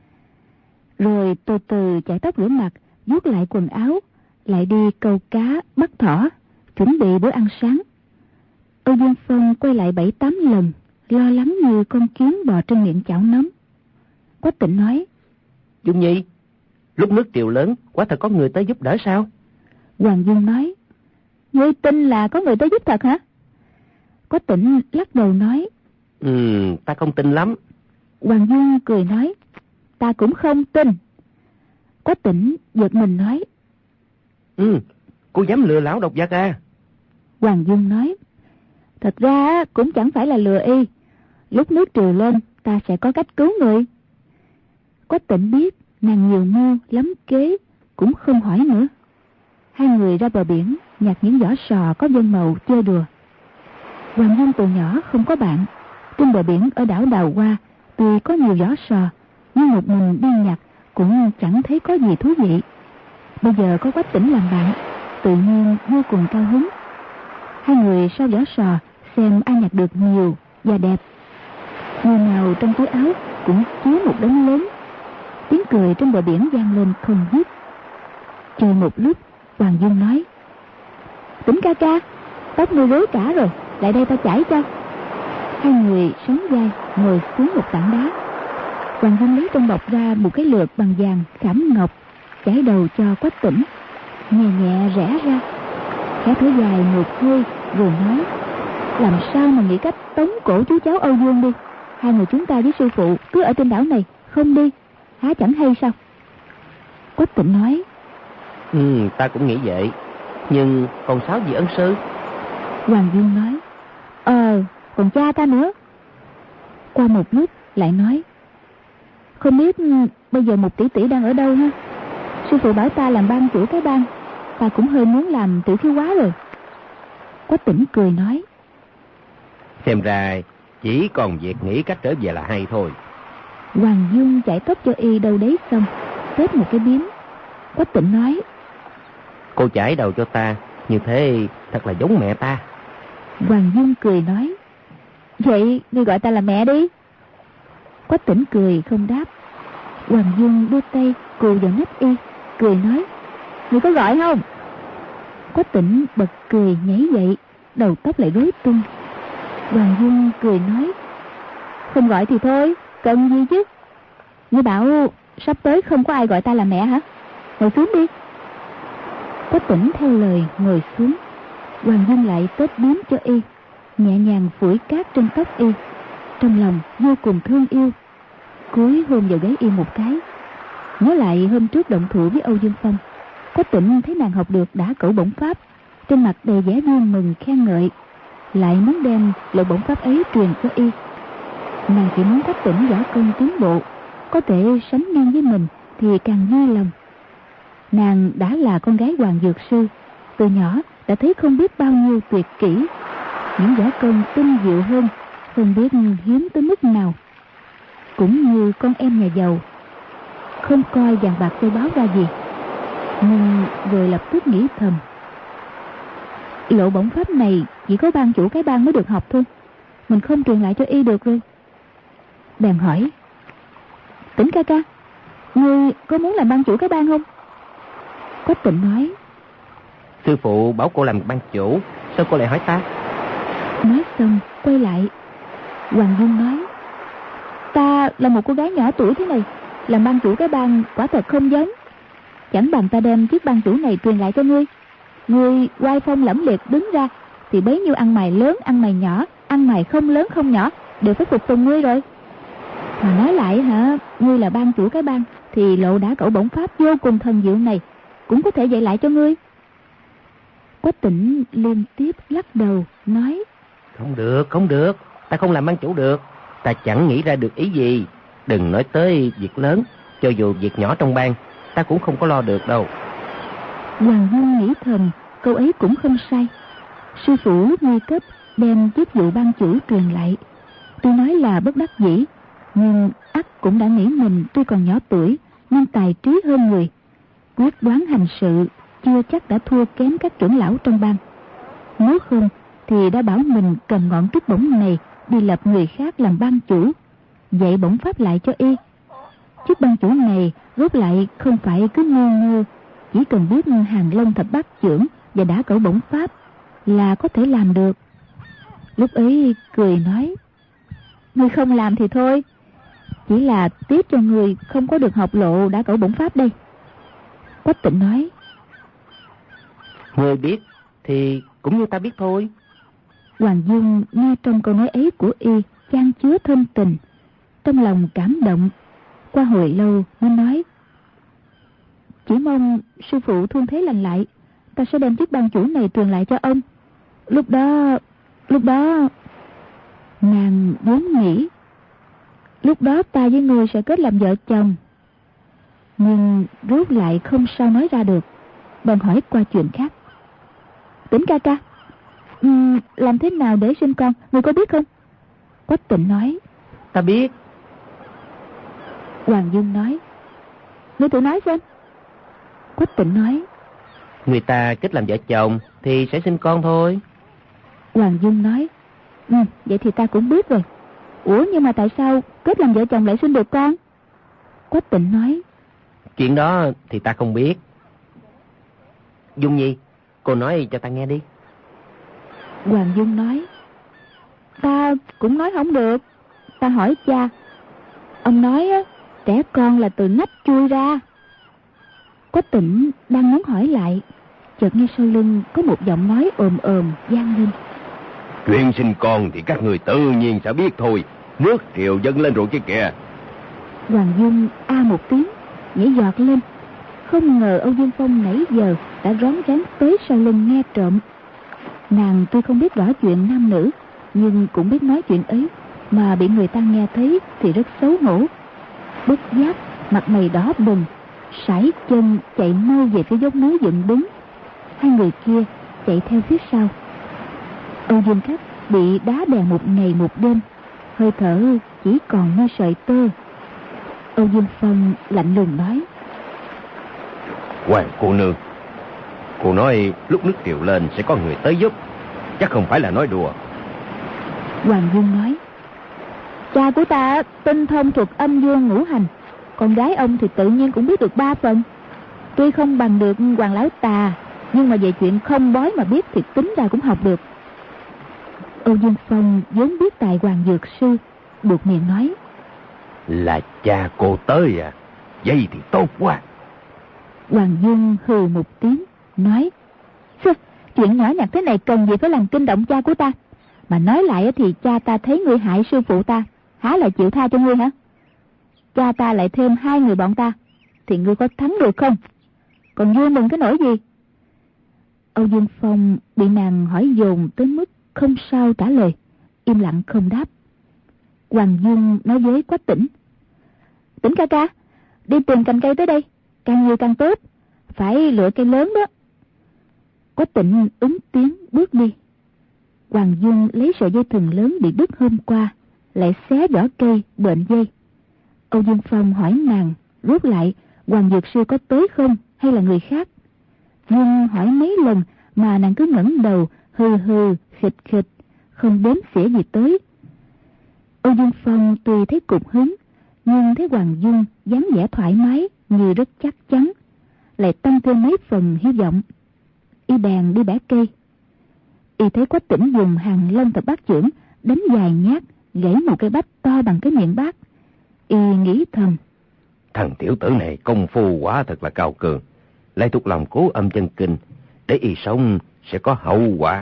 Rồi từ từ chải tóc rửa mặt, vuốt lại quần áo, lại đi câu cá bắt thỏ, chuẩn bị bữa ăn sáng. Âu Dương Phong quay lại 7-8 lần, lo lắng như con kiến bò trên miệng chảo nấm. Quách Tỉnh nói:
Dung Nhi, lúc nước triều lớn quả thật có người tới giúp đỡ sao?
Hoàng Dương nói: Ngươi tin là có người tới giúp thật hả? Quách Tỉnh lắc đầu nói:
Ta không tin lắm.
Hoàng Dương cười nói: Ta cũng không tin. Quách Tỉnh giật mình nói:
Cô dám lừa lão độc vật à?
Hoàng Dương nói: Thật ra cũng chẳng phải là lừa y. Lúc nước triều lên ta sẽ có cách cứu người. Quách Tỉnh biết nàng nhiều mưu lắm kế, cũng không hỏi nữa. Hai người ra bờ biển nhặt những vỏ sò có vân màu chơi đùa. Hoàng Dương từ nhỏ không có bạn. Trên bờ biển ở đảo Đào Hoa tuy có nhiều vỏ sò, nhưng một mình đi nhặt cũng chẳng thấy có gì thú vị. Bây giờ có Quách Tỉnh làm bạn, tự nhiên vô cùng cao hứng. Hai người sau vỏ sò xem ai nhặt được nhiều và đẹp. Người nào trong túi áo cũng chứa một đống lớn. Tiếng cười trên bờ biển vang lên không dứt. Chơi một lúc, Hoàng Dương nói: Tỉnh ca ca, tóc ngươi rối cả rồi, lại đây ta chải cho. Hai người sóng vai ngồi xuống một tảng đá. Hoàng Dương lấy trong bọc ra một cái lược bằng vàng khảm ngọc, chải đầu cho Quách Tỉnh, nhẹ nhẹ rẽ ra, khẽ thở dài một hơi rồi nói: Làm sao mà nghĩ cách tống cổ chú cháu Âu Dương đi. Hai người chúng ta với sư phụ cứ ở trên đảo này không đi, há chẳng hay sao? Quách Tỉnh nói:
Ta cũng nghĩ vậy. Nhưng còn 6 vị ân sư?
Hoàng Dương nói: còn cha ta nữa. Qua một lúc lại nói: Không biết bây giờ một tỷ tỷ đang ở đâu ha? Sư phụ bảo ta làm ban chủ cái ban, ta cũng hơi muốn làm tỷ thiếu quá rồi. Quách Tỉnh cười nói:
Xem ra chỉ còn việc nghĩ cách trở về là hay thôi.
Hoàng Dương chải tóc cho y đâu đấy xong, xếp một cái bím. Quách Tỉnh nói:
Cô chải đầu cho ta, như thế thật là giống mẹ ta.
Hoàng Dương cười nói: Vậy ngươi gọi ta là mẹ đi. Quách Tỉnh cười không đáp. Hoàng Dương đưa tay cù vào nách y, cười nói: Ngươi có gọi không? Quách Tỉnh bật cười nhảy dậy, đầu tóc lại rối tung. Hoàng Dương cười nói: Không gọi thì thôi, cần gì chứ? Ngươi bảo sắp tới không có ai gọi ta là mẹ hả? Ngồi xuống đi. Quách Tỉnh theo lời ngồi xuống. Hoàng Dương lại tết biếm cho y, nhẹ nhàng phủi cát trên tóc y, trong lòng vô cùng thương yêu, cúi hôn vào gáy y một cái. Nhớ lại hôm trước động thủ với Âu Dương Phong, Quách Tỉnh thấy nàng học được đả cẩu bổng pháp, trên mặt đầy vẻ vui mừng khen ngợi, lại muốn đem lộ bổng pháp ấy truyền cho y. Nàng chỉ muốn Quách Tĩnh võ công tiến bộ, có thể sánh ngang với mình thì càng vui lòng. Nàng đã là con gái Hoàng Dược Sư, từ nhỏ đã thấy không biết bao nhiêu tuyệt kỹ, những võ công tinh diệu hơn không biết hiếm tới mức nào. Cũng như con em nhà giàu, không coi vàng bạc châu báu ra gì, nhưng rồi lập tức nghĩ thầm, lộ bổng pháp này chỉ có ban chủ cái bang mới được học thôi, mình không truyền lại cho y được rồi. Bèn hỏi, Tĩnh ca ca, ngươi có muốn làm ban chủ cái bang không? Quách Tĩnh nói,
sư phụ bảo cô làm ban chủ, sao cô lại hỏi ta?
Nói xong quay lại, Hoàng Dung nói, ta là một cô gái nhỏ tuổi thế này, làm ban chủ cái bang quả thật không giống. Chẳng bằng ta đem chiếc ban chủ này truyền lại cho ngươi. Ngươi oai phong lẫm liệt đứng ra thì bấy nhiêu ăn mày lớn ăn mày nhỏ, ăn mày không lớn không nhỏ đều phải phục tùng ngươi rồi. Mà nói lại ngươi là ban chủ cái bang thì lộ đã cẩu bổng pháp vô cùng thần diệu này cũng có thể dạy lại cho ngươi. Quách Tĩnh liên tiếp lắc đầu nói,
Không được, ta không làm ban chủ được, ta chẳng nghĩ ra được ý gì. Đừng nói tới việc lớn, cho dù việc nhỏ trong bang ta cũng không có lo được đâu.
Hoàng Dung nghĩ thầm, câu ấy cũng không sai. Sư phụ lúc nguy cấp đem chức vụ ban chủ truyền lại, tuy nói là bất đắc dĩ, nhưng ắt cũng đã nghĩ mình tuy còn nhỏ tuổi nhưng tài trí hơn người, quyết đoán hành sự chưa chắc đã thua kém các trưởng lão trong bang. Nếu không thì đã bảo mình cầm ngọn trúc bổng này đi lập người khác làm ban chủ, dạy bổng pháp lại cho y. Chức ban chủ này rốt lại không phải cứ ngu ngơ, chỉ cần biết Hàng Long Thập Bát Chưởng và đã cẩu bổng pháp là có thể làm được. Lúc ấy cười nói, ngươi không làm thì thôi, chỉ là tiếc cho người không có được học lộ đã cẩu bổng pháp đây. Quách Tĩnh nói,
ngươi biết thì cũng như ta biết thôi.
Hoàng Dung nghe trong câu nói ấy của y chan chứa thâm tình, trong lòng cảm động. Qua hồi lâu mới nói, chỉ mong sư phụ thương thế lành lại, ta sẽ đem chiếc ban chủ này truyền lại cho ông. Lúc đó nàng vốn nghĩ lúc đó ta với ngươi sẽ kết làm vợ chồng, nhưng rốt lại không sao nói ra được, bèn hỏi qua chuyện khác. Tĩnh ca ca, làm thế nào để sinh con, ngươi có biết không? Quách Tĩnh nói,
ta biết.
Hoàng Dung nói, ngươi thử nói xem. Quách Tĩnh nói,
người ta kết làm vợ chồng thì sẽ sinh con thôi.
Hoàng Dung nói, vậy thì ta cũng biết rồi. Ủa nhưng mà tại sao kết làm vợ chồng lại sinh được con? Quách Tĩnh nói,
chuyện đó thì ta không biết. Dung Nhi, cô nói cho ta nghe đi.
Hoàng Dung nói, ta cũng nói không được. Ta hỏi cha, ông nói trẻ con là từ nách chui ra. Quách Tĩnh đang muốn hỏi lại, chợt nghe sau lưng có một giọng nói ồm ồm vang lên,
chuyện sinh con thì các người tự nhiên sẽ biết thôi, nước triều dâng lên rồi kia kìa.
Hoàng Dung a một tiếng, nhảy giọt lên. Không ngờ Âu Dương Phong nãy giờ đã rón rén tới sau lưng nghe trộm. Nàng tuy không biết rõ chuyện nam nữ, nhưng cũng biết nói chuyện ấy, mà bị người ta nghe thấy thì rất xấu hổ. Bất giác mặt mày đỏ bừng, sải chân chạy mau về phía dốc núi dựng đứng. Hai người kia chạy theo phía sau. Âu Dương Khách bị đá đè một ngày một đêm, hơi thở chỉ còn như sợi tơ. Âu Dương Phong lạnh lùng nói,
Hoàng cô nương, cô nói lúc nước triều lên sẽ có người tới giúp, chắc không phải là nói đùa.
Hoàng Dung nói, cha của ta tinh thông thuật âm dương ngũ hành, con gái ông thì tự nhiên cũng biết được 3 phần. Tuy không bằng được Hoàng lão tà, nhưng mà về chuyện không bói mà biết thì tính ra cũng học được. Âu Dương Phong vốn biết tài Hoàng Dược Sư, buột miệng nói,
là cha cô tới à? Vậy thì tốt quá.
Hoàng Dung hừ một tiếng, nói, chuyện nhỏ nhặt thế này cần gì phải làm kinh động cha của ta. Mà nói lại thì cha ta thấy ngươi hại sư phụ ta, há lại chịu tha cho ngươi hả? Cha ta lại thêm 2 người bọn ta, thì ngươi có thắng được không? Còn vui mừng cái nỗi gì? Âu Dương Phong bị nàng hỏi dồn tới mức không sao trả lời, im lặng không đáp. Hoàng Dung nói với Quách Tĩnh: Tĩnh ca ca, đi tìm cành cây tới đây, càng nhiều càng tốt, phải lựa cây lớn đó. Quách Tĩnh ứng tiếng bước đi. Hoàng Dung lấy sợi dây thừng lớn bị đứt hôm qua, lại xé vỏ cây bệnh dây. Âu Dương Phong hỏi nàng rút lại Hoàng Dược Sư có tới không hay là người khác, nhưng hỏi mấy lần mà nàng cứ ngẩng đầu hừ hừ khịch khịch, không đếm xỉa gì tới. Âu Dương Phong tuy thấy cục hứng, nhưng thấy Hoàng Dung dáng vẻ thoải mái như rất chắc chắn, lại tăng thêm mấy phần hy vọng. Y bèn đi bẻ cây. Y thấy Quách Tĩnh dùng hàng Long Thập Bát Chưởng đánh vài nhát, gãy một cây bách to bằng cái miệng bát. Y nghĩ thầm:
Thằng tiểu tử này công phu quá thật là cao cường, lại thuộc lòng Cố Âm chân kinh, để y sống sẽ có hậu quả.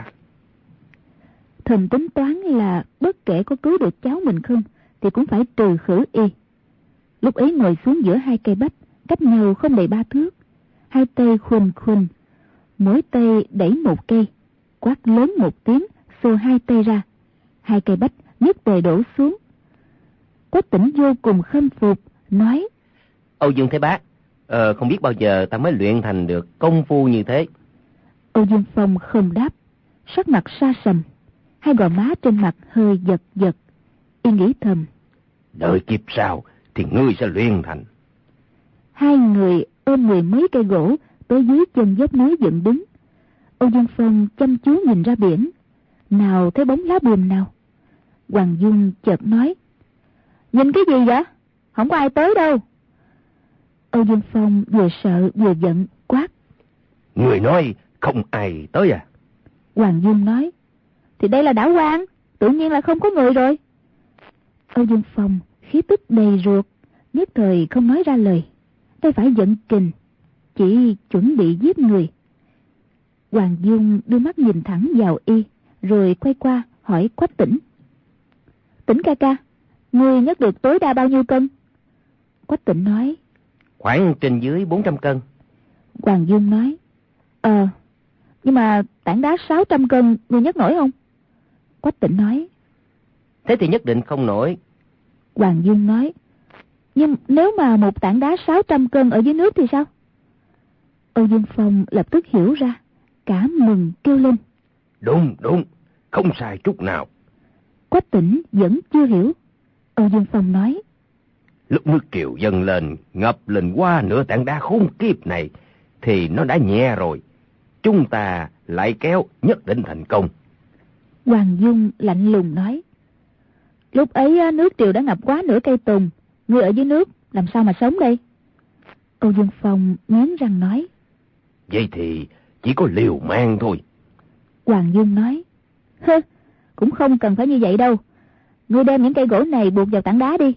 Thầm tính toán là bất kể có cứu được cháu mình không thì cũng phải trừ khử y. Lúc ấy ngồi xuống giữa hai cây bách, cách nhau không đầy 3 thước, hai tay khuỳnh khuỳnh, mỗi tay đẩy một cây, quát lớn một tiếng, xô hai tay ra, hai cây bách nhất tề đổ xuống. Quách Tĩnh vô cùng khâm phục, nói:
Âu Dương Thế Bá, không biết bao giờ ta mới luyện thành được công phu như thế.
Âu Dương Phong không đáp, sắc mặt sa sầm, hai gò má trên mặt hơi giật giật. Y nghĩ thầm:
Đợi kịp sau thì ngươi sẽ luyện thành.
Hai người ôm 10 mấy cây gỗ tới dưới chân dốc núi dựng đứng. Âu Dương Phong chăm chú nhìn ra biển, nào thấy bóng lá buồm nào. Hoàng Dung chợt nói: Nhìn cái gì vậy? Không có ai tới đâu. Âu Dương Phong vừa sợ vừa giận quát:
Người nói không ai tới à?
Hoàng Dung nói: Thì đây là đảo Quan, tự nhiên là không có người rồi. Âu Dương Phong khí tức đầy ruột, nhất thời không nói ra lời, tay phải giận kình, chỉ chuẩn bị giết người. Hoàng Dung đưa mắt nhìn thẳng vào y, rồi quay qua hỏi Quách Tĩnh: Tĩnh ca ca, ngươi nhấc được tối đa bao nhiêu cân? Quách Tĩnh nói:
Khoảng trên dưới 400 cân.
Hoàng Dung nói: Nhưng mà tảng đá 600 cân ngươi nhấc nổi không? Quách Tĩnh nói:
Thế thì nhất định không nổi.
Hoàng Dung nói: Nhưng nếu mà một tảng đá 600 cân ở dưới nước thì sao? Âu Dương Phong lập tức hiểu ra, cả mừng kêu lên:
Đúng, đúng, không sai chút nào.
Quách Tĩnh vẫn chưa hiểu. Âu Dương Phong nói:
Lúc nước triều dâng lên, ngập lên qua nửa tảng đá khốn kiếp này, thì nó đã nhẹ rồi. Chúng ta lại kéo nhất định thành công.
Hoàng Dung lạnh lùng nói: Lúc ấy nước triều đã ngập quá nửa cây tùng, ngươi ở dưới nước làm sao mà sống đây? Âu Dương Phong nghiến răng nói:
Vậy thì chỉ có liều mạng thôi.
Hoàng Dung nói: Cũng không cần phải như vậy đâu. Ngươi đem những cây gỗ này buộc vào tảng đá đi.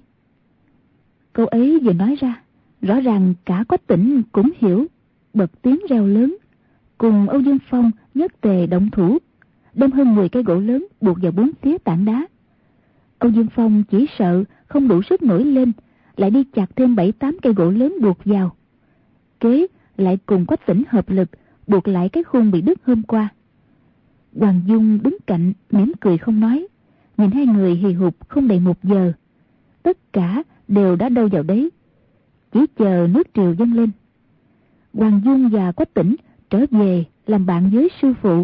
Câu ấy vừa nói ra, rõ ràng cả Quách Tĩnh cũng hiểu, bật tiếng reo lớn, cùng Âu Dương Phong nhất tề động thủ, đem hơn 10 cây gỗ lớn buộc vào 4 phía tảng đá. Âu Dương Phong chỉ sợ không đủ sức nổi lên, lại đi chặt thêm 7-8 cây gỗ lớn buộc vào. Kế lại cùng Quách Tĩnh hợp lực buộc lại cái khung bị đứt hôm qua. Hoàng Dung đứng cạnh mỉm cười không nói, nhìn hai người hì hục không đầy 1 giờ, tất cả đều đã đâu vào đấy, chỉ chờ nước triều dâng lên. Hoàng Dung và Quách Tĩnh trở về làm bạn với sư phụ.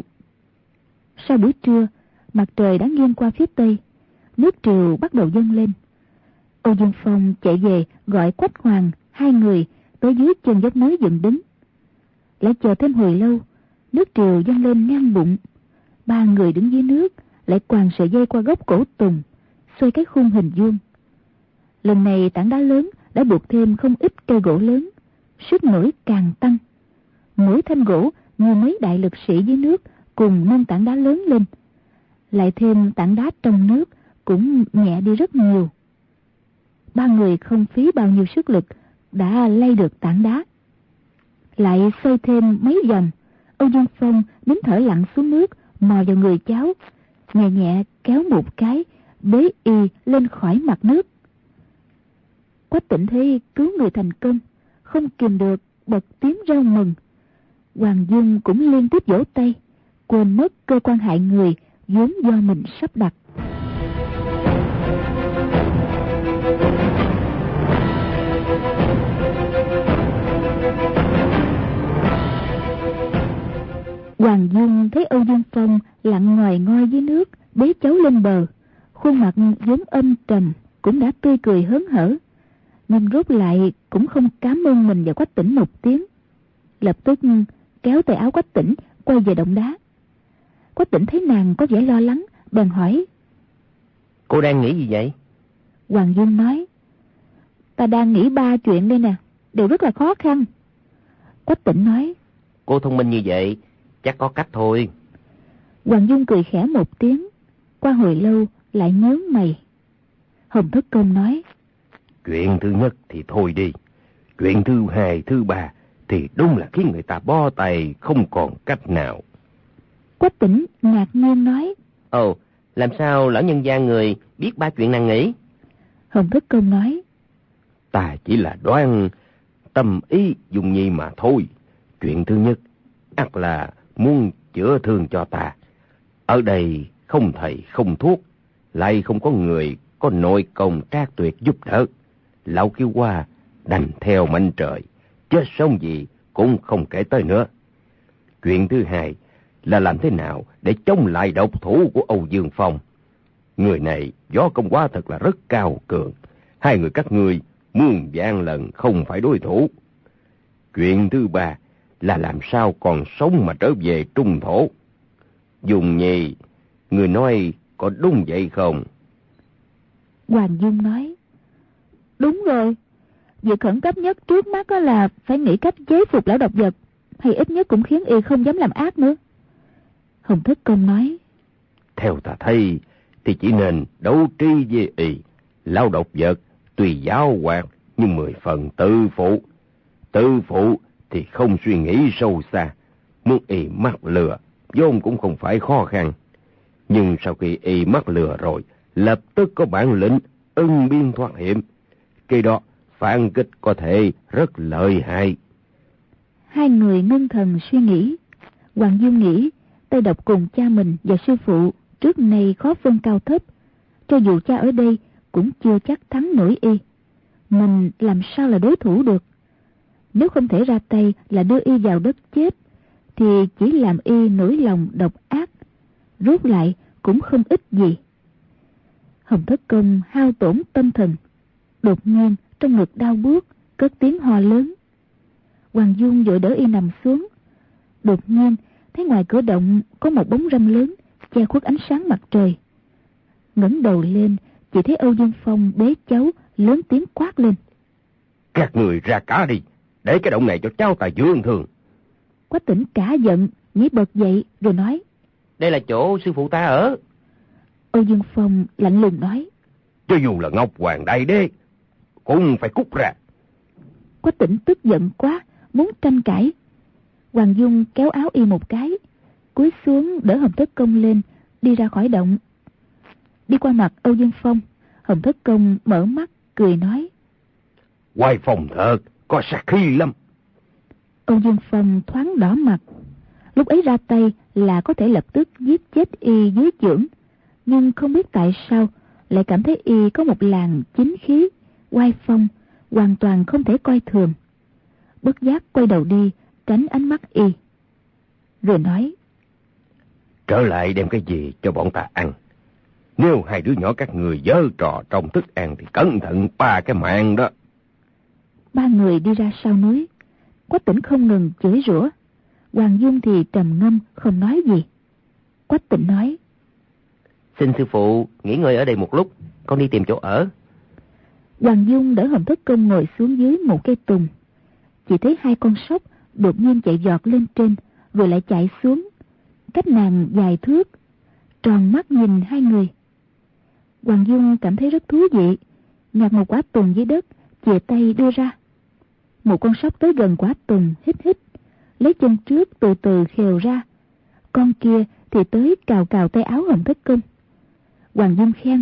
Sau buổi trưa, mặt trời đã nghiêng qua phía tây, nước triều bắt đầu dâng lên. Âu Dương Phong chạy về gọi Quách Hoàng hai người tới dưới chân dốc núi dựng đứng. Lại chờ thêm hồi lâu, nước triều dâng lên ngang bụng. 3 người đứng dưới nước lại quàng sợi dây qua gốc cổ tùng, xoay cái khung hình vuông. Lần này tảng đá lớn đã buộc thêm không ít cây gỗ lớn, sức nổi càng tăng. Mỗi thanh gỗ như mấy đại lực sĩ dưới nước cùng nâng tảng đá lớn lên, lại thêm tảng đá trong nước cũng nhẹ đi rất nhiều. 3 người không phí bao nhiêu sức lực đã lay được tảng đá. Lại xoay thêm mấy vòng, Âu Dương Phong nín thở lặn xuống nước, mò vào người cháu, nhẹ nhẹ kéo một cái, bế y lên khỏi mặt nước. Quách Tĩnh thấy cứu người thành công, không kìm được bật tiếng reo mừng. Hoàng Dung cũng liên tiếp vỗ tay, quên mất cơ quan hại người vốn do mình sắp đặt. Hoàng Dung thấy Âu Dương Phong lặn ngòi ngoi dưới nước, bế cháu lên bờ, khuôn mặt vốn âm trầm cũng đã tươi cười hớn hở, nhưng rốt lại cũng không cám ơn mình và Quách Tĩnh một tiếng. Lập tức kéo tay áo Quách Tĩnh quay về động đá. Quách Tĩnh thấy nàng có vẻ lo lắng, bèn hỏi:
Cô đang nghĩ gì vậy?
Hoàng Dung nói: Ta đang nghĩ 3 chuyện đây nè, đều rất là khó khăn. Quách Tĩnh nói:
Cô thông minh như vậy, chắc có cách thôi.
Hoàng Dung cười khẽ một tiếng, qua hồi lâu lại nhớ mày. Hồng Thất Công nói:
Chuyện thứ nhất thì thôi đi, chuyện thứ hai, thứ ba thì đúng là khiến người ta bó tay không còn cách nào.
Quách Tĩnh ngạc nhiên nói:
Ồ, làm sao lão nhân gia người biết 3 chuyện nàng nghĩ?
Hồng Thất Công nói:
Ta chỉ là đoán tâm ý Dung Nhi mà thôi. Chuyện thứ nhất, ắt là muốn chữa thương cho ta. Ở đây không thầy không thuốc, lại không có người có nội công trác tuyệt giúp đỡ. Lão kêu qua đành theo mệnh trời, chết sống gì cũng không kể tới nữa. Chuyện thứ hai là làm thế nào để chống lại độc thủ của Âu Dương Phong. Người này võ công quá thật là rất cao cường, hai người các ngươi muôn vạn lần không phải đối thủ. Chuyện thứ ba là làm sao còn sống mà trở về trung thổ. Dung Nhi, người nói có đúng vậy không?
Hoàng Dung nói: Đúng rồi, việc khẩn cấp nhất trước mắt là phải nghĩ cách chế phục lão độc vật, hay ít nhất cũng khiến y không dám làm ác nữa. Hồng Thất Công nói:
Theo ta thấy thì chỉ nên đấu trí với y. Lão độc vật tuy giáo hoạt nhưng 10 phần tự phụ. Tự phụ thì không suy nghĩ sâu xa, muốn y mắc lừa vốn cũng không phải khó khăn. Nhưng sau khi y mắc lừa rồi, lập tức có bản lĩnh ưng biên thoát hiểm. Khi đó phản kích có thể rất lợi hại.
Hai người ngưng thần suy nghĩ. Hoàng Dung nghĩ tay độc cùng cha mình và sư phụ trước nay khó phân cao thấp, cho dù cha ở đây cũng chưa chắc thắng nổi y. Mình làm sao là đối thủ được? Nếu không thể ra tay là đưa y vào đất chết, thì chỉ làm y nổi lòng độc ác, rốt lại cũng không ích gì. Hồng Thất Công hao tổn tâm thần, đột nhiên trong ngực đau buốt, cất tiếng ho lớn. Hoàng Dung vội đỡ y nằm xuống. Đột nhiên thấy ngoài cửa động có một bóng râm lớn che khuất ánh sáng mặt trời. Ngẩng đầu lên, chỉ thấy Âu Dương Phong bế cháu, lớn tiếng quát lên:
Các người ra cả đi, để cái động này cho cháu ta dưỡng thương.
Quách Tĩnh cả giận, nhảy bật dậy rồi nói:
Đây là chỗ sư phụ ta ở.
Âu Dương Phong lạnh lùng nói:
Cho dù là Ngọc Hoàng Đại Đế cũng phải cút ra.
Quách Tĩnh tức giận quá, muốn tranh cãi. Hoàng Dung kéo áo y một cái, cúi xuống đỡ Hồng Thất Công lên, đi ra khỏi động. Đi qua mặt Âu Dương Phong, Hồng Thất Công mở mắt cười nói:
Hoài phong thật, có sát khí lắm.
Âu Dương Phong thoáng đỏ mặt. Lúc ấy ra tay là có thể lập tức giết chết y dưới chưởng, nhưng không biết tại sao lại cảm thấy y có một làn chính khí, oai phong, hoàn toàn không thể coi thường. Bất giác quay đầu đi, tránh ánh mắt y, rồi nói:
Trở lại đem cái gì cho bọn ta ăn. Nếu hai đứa nhỏ các người giở trò trong thức ăn thì cẩn thận 3 cái mạng đó.
3 người đi ra sau núi. Quách Tĩnh không ngừng chửi rủa. Hoàng Dung thì trầm ngâm không nói gì. Quách Tĩnh nói:
Xin sư phụ nghỉ ngơi ở đây một lúc, con đi tìm chỗ ở.
Hoàng Dung đỡ Hồng Thất Công ngồi xuống dưới một cây tùng. Chỉ thấy 2 con sóc đột nhiên chạy giọt lên trên, rồi lại chạy xuống, cách nàng vài thước, tròn mắt nhìn 2 người. Hoàng Dung cảm thấy rất thú vị, nhặt một quả tùng dưới đất, chìa tay đưa ra. Một con sóc tới gần quả tùng, hít hít, lấy chân trước từ từ khều ra. Con kia thì tới cào cào tay áo Hồng Thất Công. Hoàng Dung khen: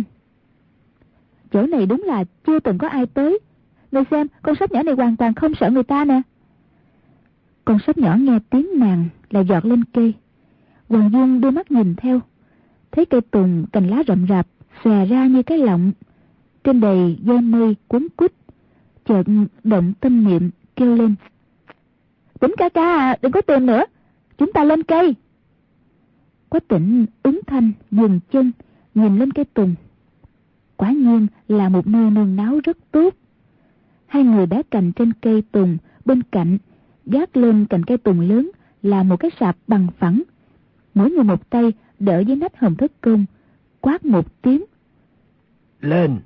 Chỗ này đúng là chưa từng có ai tới. Người xem, con sóc nhỏ này hoàn toàn không sợ người ta nè. Con sóc nhỏ nghe tiếng nàng lại giọt lên cây. Hoàng Dung đưa mắt nhìn theo, thấy cây tùng cành lá rậm rạp xòe ra như cái lọng, trên đầy dây mây quấn quýt. Chợt động tâm niệm kêu lên: Tỉnh ca ca à, đừng có tìm nữa, chúng ta lên cây. Quách Tĩnh ứng thanh dừng chân nhìn lên cây tùng. Quả nhiên là một nơi nương náu rất tốt. Hai người bẻ cành trên cây tùng bên cạnh, gác lên cành cây tùng lớn là một cái sạp bằng phẳng. Mỗi người một tay đỡ với nách Hồng Thất Công, quát một tiếng:
Lên!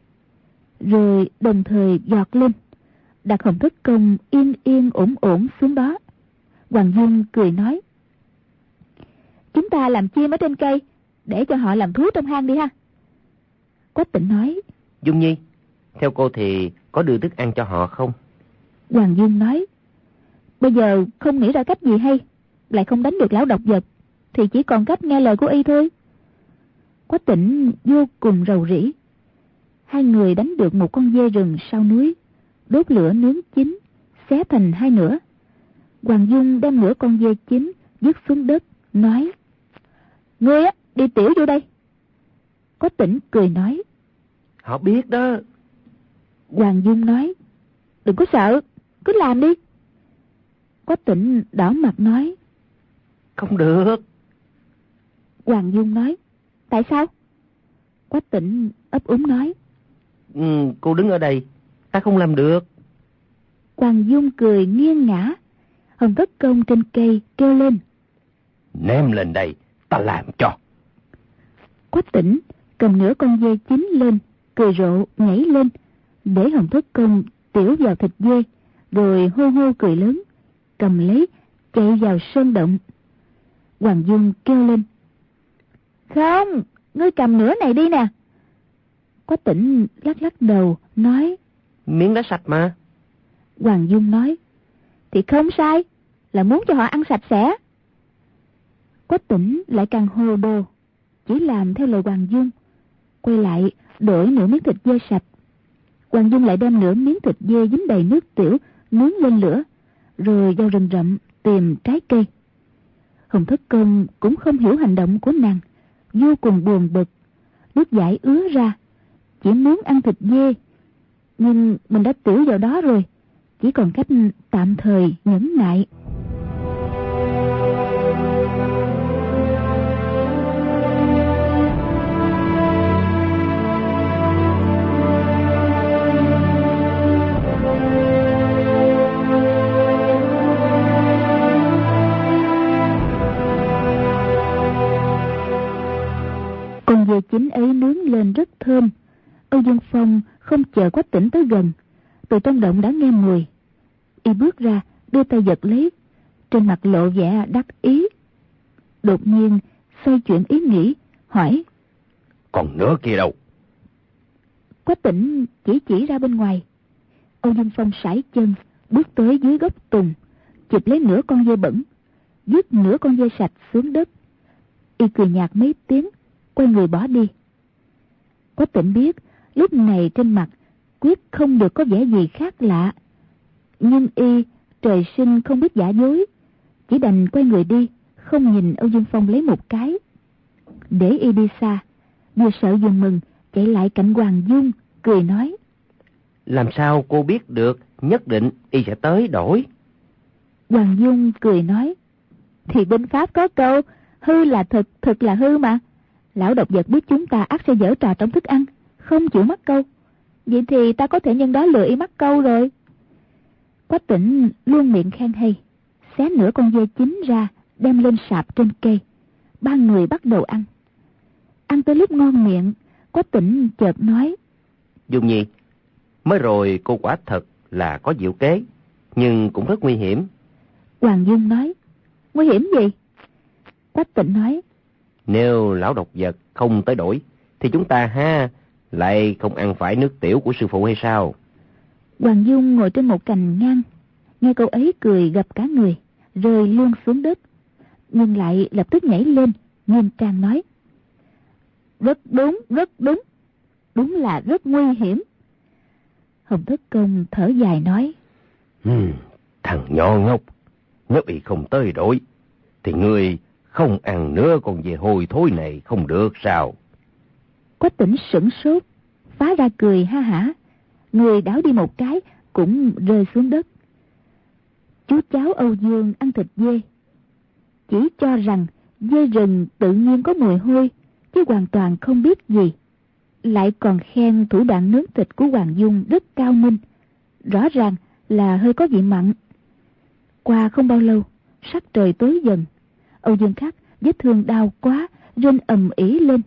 Rồi đồng thời giọt lên, đặt Hồng Thất Công yên yên ổn ổn xuống đó. Hoàng Dung cười nói: Chúng ta làm chim ở trên cây, để cho họ làm thú trong hang đi ha. Quách Tĩnh nói:
Dung Nhi, theo cô thì có đưa thức ăn cho họ không?
Hoàng Dung nói: Bây giờ không nghĩ ra cách gì hay, lại không đánh được lão độc vật, thì chỉ còn cách nghe lời của y thôi. Quách Tĩnh vô cùng rầu rĩ. Hai người đánh được một con dê rừng sau núi, đốt lửa nướng chín, xé thành hai nửa. Hoàng Dung đem nửa con dê chín vứt xuống đất, nói: Ngươi á, đi tiểu vô đây. Quách Tĩnh cười nói:
Họ biết đó.
Hoàng Dung nói: Đừng có sợ, cứ làm đi. Quách Tĩnh đỏ mặt nói:
Không được.
Hoàng Dung nói: Tại sao? Quách Tĩnh ấp úng nói:
Cô đứng ở đây, ta không làm được.
Hoàng Dung cười nghiêng ngã. Hồng Thất Công trên cây kêu lên:
Ném lên đây, ta làm cho.
Quách Tĩnh cầm nửa con dê chín lên, cười rộ nhảy lên, để Hồng Thất Công tiểu vào thịt dê, rồi hô hô cười lớn, cầm lấy chạy vào sơn động. Hoàng Dung kêu lên: Không, ngươi cầm nửa này đi nè. Quách Tĩnh lắc lắc đầu nói:
Miếng đã sạch mà.
Hoàng Dung nói: Thì không sai, là muốn cho họ ăn sạch sẽ. Quách Tĩnh lại càng hồ đồ, chỉ làm theo lời Hoàng Dung, quay lại đổi nửa miếng thịt dê sạch. Hoàng Dung lại đem nửa miếng thịt dê dính đầy nước tiểu nướng lên lửa, rồi vào rừng rậm tìm trái cây. Hồng Thất Công cũng không hiểu hành động của nàng, vô cùng buồn bực, nước dãi ứa ra, chỉ muốn ăn thịt dê, nhưng mình đã tiểu vào đó rồi, chỉ còn cách tạm thời nhẫn nại. Con dê chín ấy nướng lên rất thơm. Âu Dương Phong không chờ Quách Tĩnh tới gần, từ trong động đã nghe mùi. Y bước ra, đưa tay giật lấy, trên mặt lộ vẻ đắc ý. Đột nhiên xoay chuyển ý nghĩ, hỏi:
Còn nửa kia đâu?
Quách Tĩnh chỉ ra bên ngoài. Âu Dương Phong sải chân bước tới dưới gốc tùng, chụp lấy nửa con dê bẩn, vứt nửa con dê sạch xuống đất. Y cười nhạt mấy tiếng, quay người bỏ đi. Quách Tĩnh biết lúc này trên mặt quyết không được có vẻ gì khác lạ, nhưng y trời sinh không biết giả dối, chỉ đành quay người đi, không nhìn Âu Dương Phong lấy một cái. Để y đi xa, vừa sợ vừa mừng, chạy lại cạnh Hoàng Dung, cười nói:
Làm sao cô biết được nhất định y sẽ tới đổi?
Hoàng Dung cười nói: Thì binh pháp có câu hư là thực, thực là hư mà. Lão độc vật biết chúng ta ắt sẽ giở trò trong thức ăn, không chịu mắc câu. Vậy thì ta có thể nhân đó lừa y mắc câu rồi. Quách Tĩnh luôn miệng khen hay, xé nửa con dê chín ra, đem lên sạp trên cây. Ba người bắt đầu ăn. Ăn tới lúc ngon miệng, Quách Tĩnh chợt nói:
Dung Nhi, mới rồi cô quả thật là có diệu kế, nhưng cũng rất nguy hiểm.
Hoàng Dung nói: Nguy hiểm gì? Quách Tĩnh nói:
Nếu lão độc vật không tới đổi, thì chúng ta lại không ăn phải nước tiểu của sư phụ hay sao?
Hoàng Dung ngồi trên một cành ngang, nghe câu ấy cười gập cả người, rơi luôn xuống đất, nhưng lại lập tức nhảy lên, nghiêm trang nói: Rất đúng, rất đúng, đúng là rất nguy hiểm. Hồng Thất Công thở dài nói:
Thằng nho ngốc, Nếu y không tới đổi, thì ngươi không ăn nữa còn về hôi thối này không được sao?
Quách Tỉnh sửng sốt, phá ra cười ha hả. Người đảo đi một cái cũng rơi xuống đất. Chú cháu Âu Dương ăn thịt dê, chỉ cho rằng dê rừng tự nhiên có mùi hôi, chứ hoàn toàn không biết gì. Lại còn khen thủ đoạn nướng thịt của Hoàng Dung rất cao minh, rõ ràng là hơi có vị mặn. Qua không bao lâu, sắc trời tối dần. Âu Dương Khắc vết thương đau quá, rên ầm ĩ lên.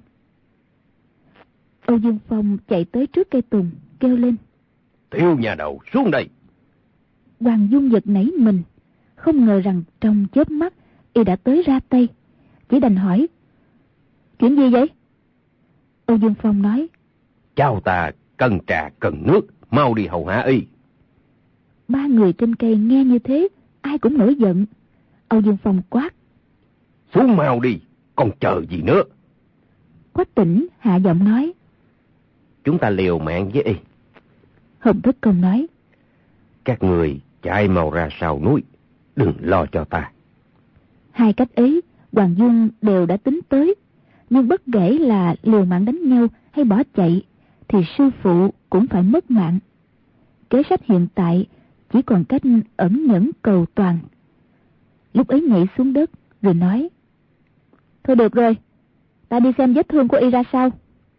Âu Dương Phong chạy tới trước cây tùng, kêu lên:
Tiểu nhà đầu, xuống đây!
Hoàng Dung giật nảy mình, không ngờ rằng trong chớp mắt y đã tới ra tay, chỉ đành hỏi: Chuyện gì vậy? Âu Dương Phong nói:
Cháu ta cần trà cần nước, mau đi hầu hạ y.
Ba người trên cây nghe như thế, ai cũng nổi giận. Âu Dương Phong quát:
Xuống mau đi, còn chờ gì nữa?
Quách Tỉnh hạ giọng nói:
Chúng ta liều mạng với y.
Hồng Thất Công nói:
Các người chạy mau ra sau núi, đừng lo cho ta.
Hai cách ấy Hoàng Dung đều đã tính tới, nhưng bất kể là liều mạng đánh nhau hay bỏ chạy thì sư phụ cũng phải mất mạng. Kế sách hiện tại chỉ còn cách ẩn nhẫn cầu toàn. Lúc ấy nhảy xuống đất rồi nói: Thôi được rồi, ta đi xem vết thương của y ra sao.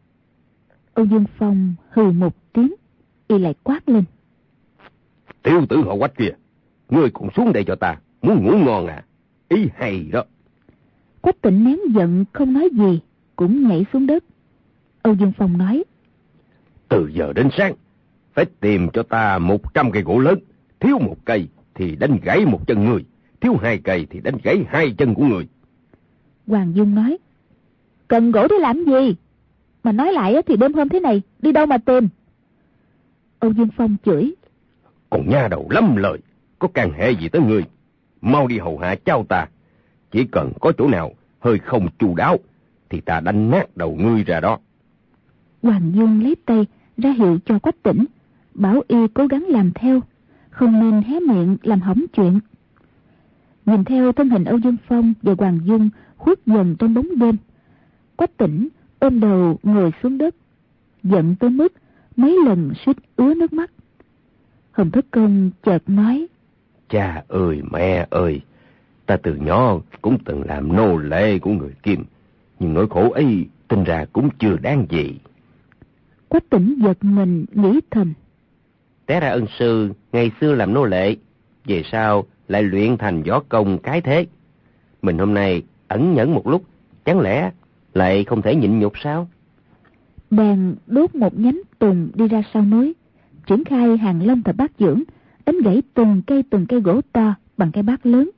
Âu Dương Phong hừ một tiếng, y lại quát lên:
Tiểu tử họ Quách kia, ngươi còn xuống đây cho ta, muốn ngủ ngon à? Ý hay đó.
Quách Tỉnh nén giận không nói gì, cũng nhảy xuống đất. Âu Dương Phong nói:
Từ giờ đến sáng, phải tìm cho ta 100 cây gỗ lớn. Thiếu một cây thì đánh gãy một chân người, thiếu 2 cây thì đánh gãy 2 chân của người.
Hoàng Dung nói: Cần gỗ để làm gì? Mà nói lại thì đêm hôm thế này, đi đâu mà tìm? Âu Dương Phong chửi:
Còn nha đầu lắm lời, có can hệ gì tới ngươi? Mau đi hầu hạ cháu ta. Chỉ cần có chỗ nào hơi không chu đáo thì ta đánh nát đầu ngươi ra đó.
Hoàng Dung lấy tay ra hiệu cho Quách Tỉnh, bảo y cố gắng làm theo, không nên hé miệng làm hỏng chuyện. Nhìn theo thân hình Âu Dương Phong và Hoàng Dung khuất dần trong bóng đêm, Quách Tỉnh ôm đầu ngồi xuống đất, giận tới mức mấy lần suýt ứa nước mắt. Hồng Thất Công chợt nói:
Cha ơi mẹ ơi, ta từ nhỏ cũng từng làm nô lệ của người Kim, nhưng nỗi khổ ấy tính ra cũng chưa đáng gì.
Quách Tỉnh giật mình nghĩ thầm:
Té ra ân sư ngày xưa làm nô lệ, về sau lại luyện thành võ công cái thế. Mình hôm nay ẩn nhẫn một lúc, chẳng lẽ lại không thể nhịn nhục sao?
Bèn đốt một nhánh tùng đi ra sau núi, triển khai hàng long thập bát chưởng, đánh gãy từng cây gỗ to bằng cái bát lớn.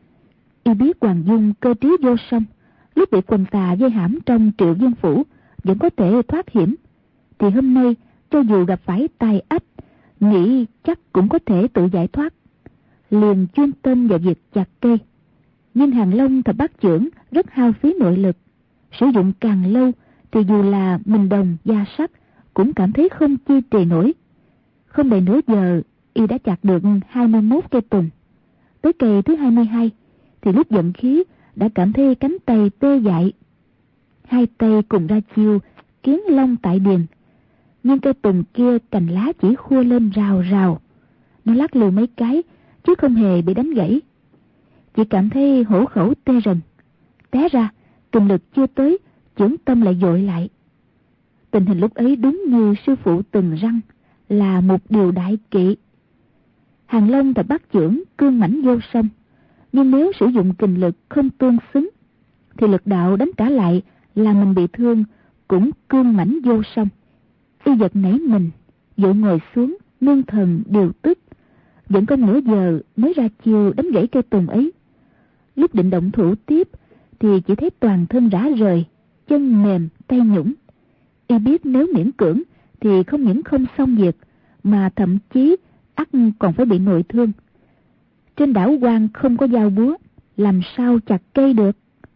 Y biết Hoàng Dung cơ trí vô song, lúc bị quần tà dây hãm trong Triệu Dương phủ vẫn có thể thoát hiểm, thì hôm nay cho dù gặp phải tai ách, nghĩ chắc cũng có thể tự giải thoát. Liền chuyên tâm vào việc chặt cây. Nhưng hàng long thập bát chưởng rất hao phí nội lực, sử dụng càng lâu thì dù là mình đồng da sắt cũng cảm thấy không chi trì nổi. Không đầy nửa giờ, y đã chặt được 21 cây tùng. Tới cây thứ 22 thì lúc vận khí đã cảm thấy cánh tay tê dại. Hai tay cùng ra chiêu kiến long tại điền, nhưng cây tùng kia cành lá chỉ khua lên rào rào. Nó lắc lư mấy cái chứ không hề bị đánh gãy. Chỉ cảm thấy hổ khẩu tê rần. Té ra kinh lực chưa tới, chưởng tâm lại dội lại. Tình hình lúc ấy đúng như sư phụ từng răng, là một điều đại kỵ. Hàng long thập bát chưởng cương mãnh vô song, nhưng nếu sử dụng kình lực không tương xứng thì lực đạo đánh trả lại là mình bị thương cũng cương mãnh vô song. Y giật nảy mình, vội ngồi xuống nương thần điều tức. Vẫn có nửa giờ mới ra chiêu đánh gãy cây tùng ấy. Lúc định động thủ tiếp thì chỉ thấy toàn thân rã rời, chân mềm tay nhũn. Y biết nếu miễn cưỡng thì không những không xong việc, mà thậm chí ắt còn phải bị nội thương. Trên đảo Quan không có dao búa, làm sao chặt cây được?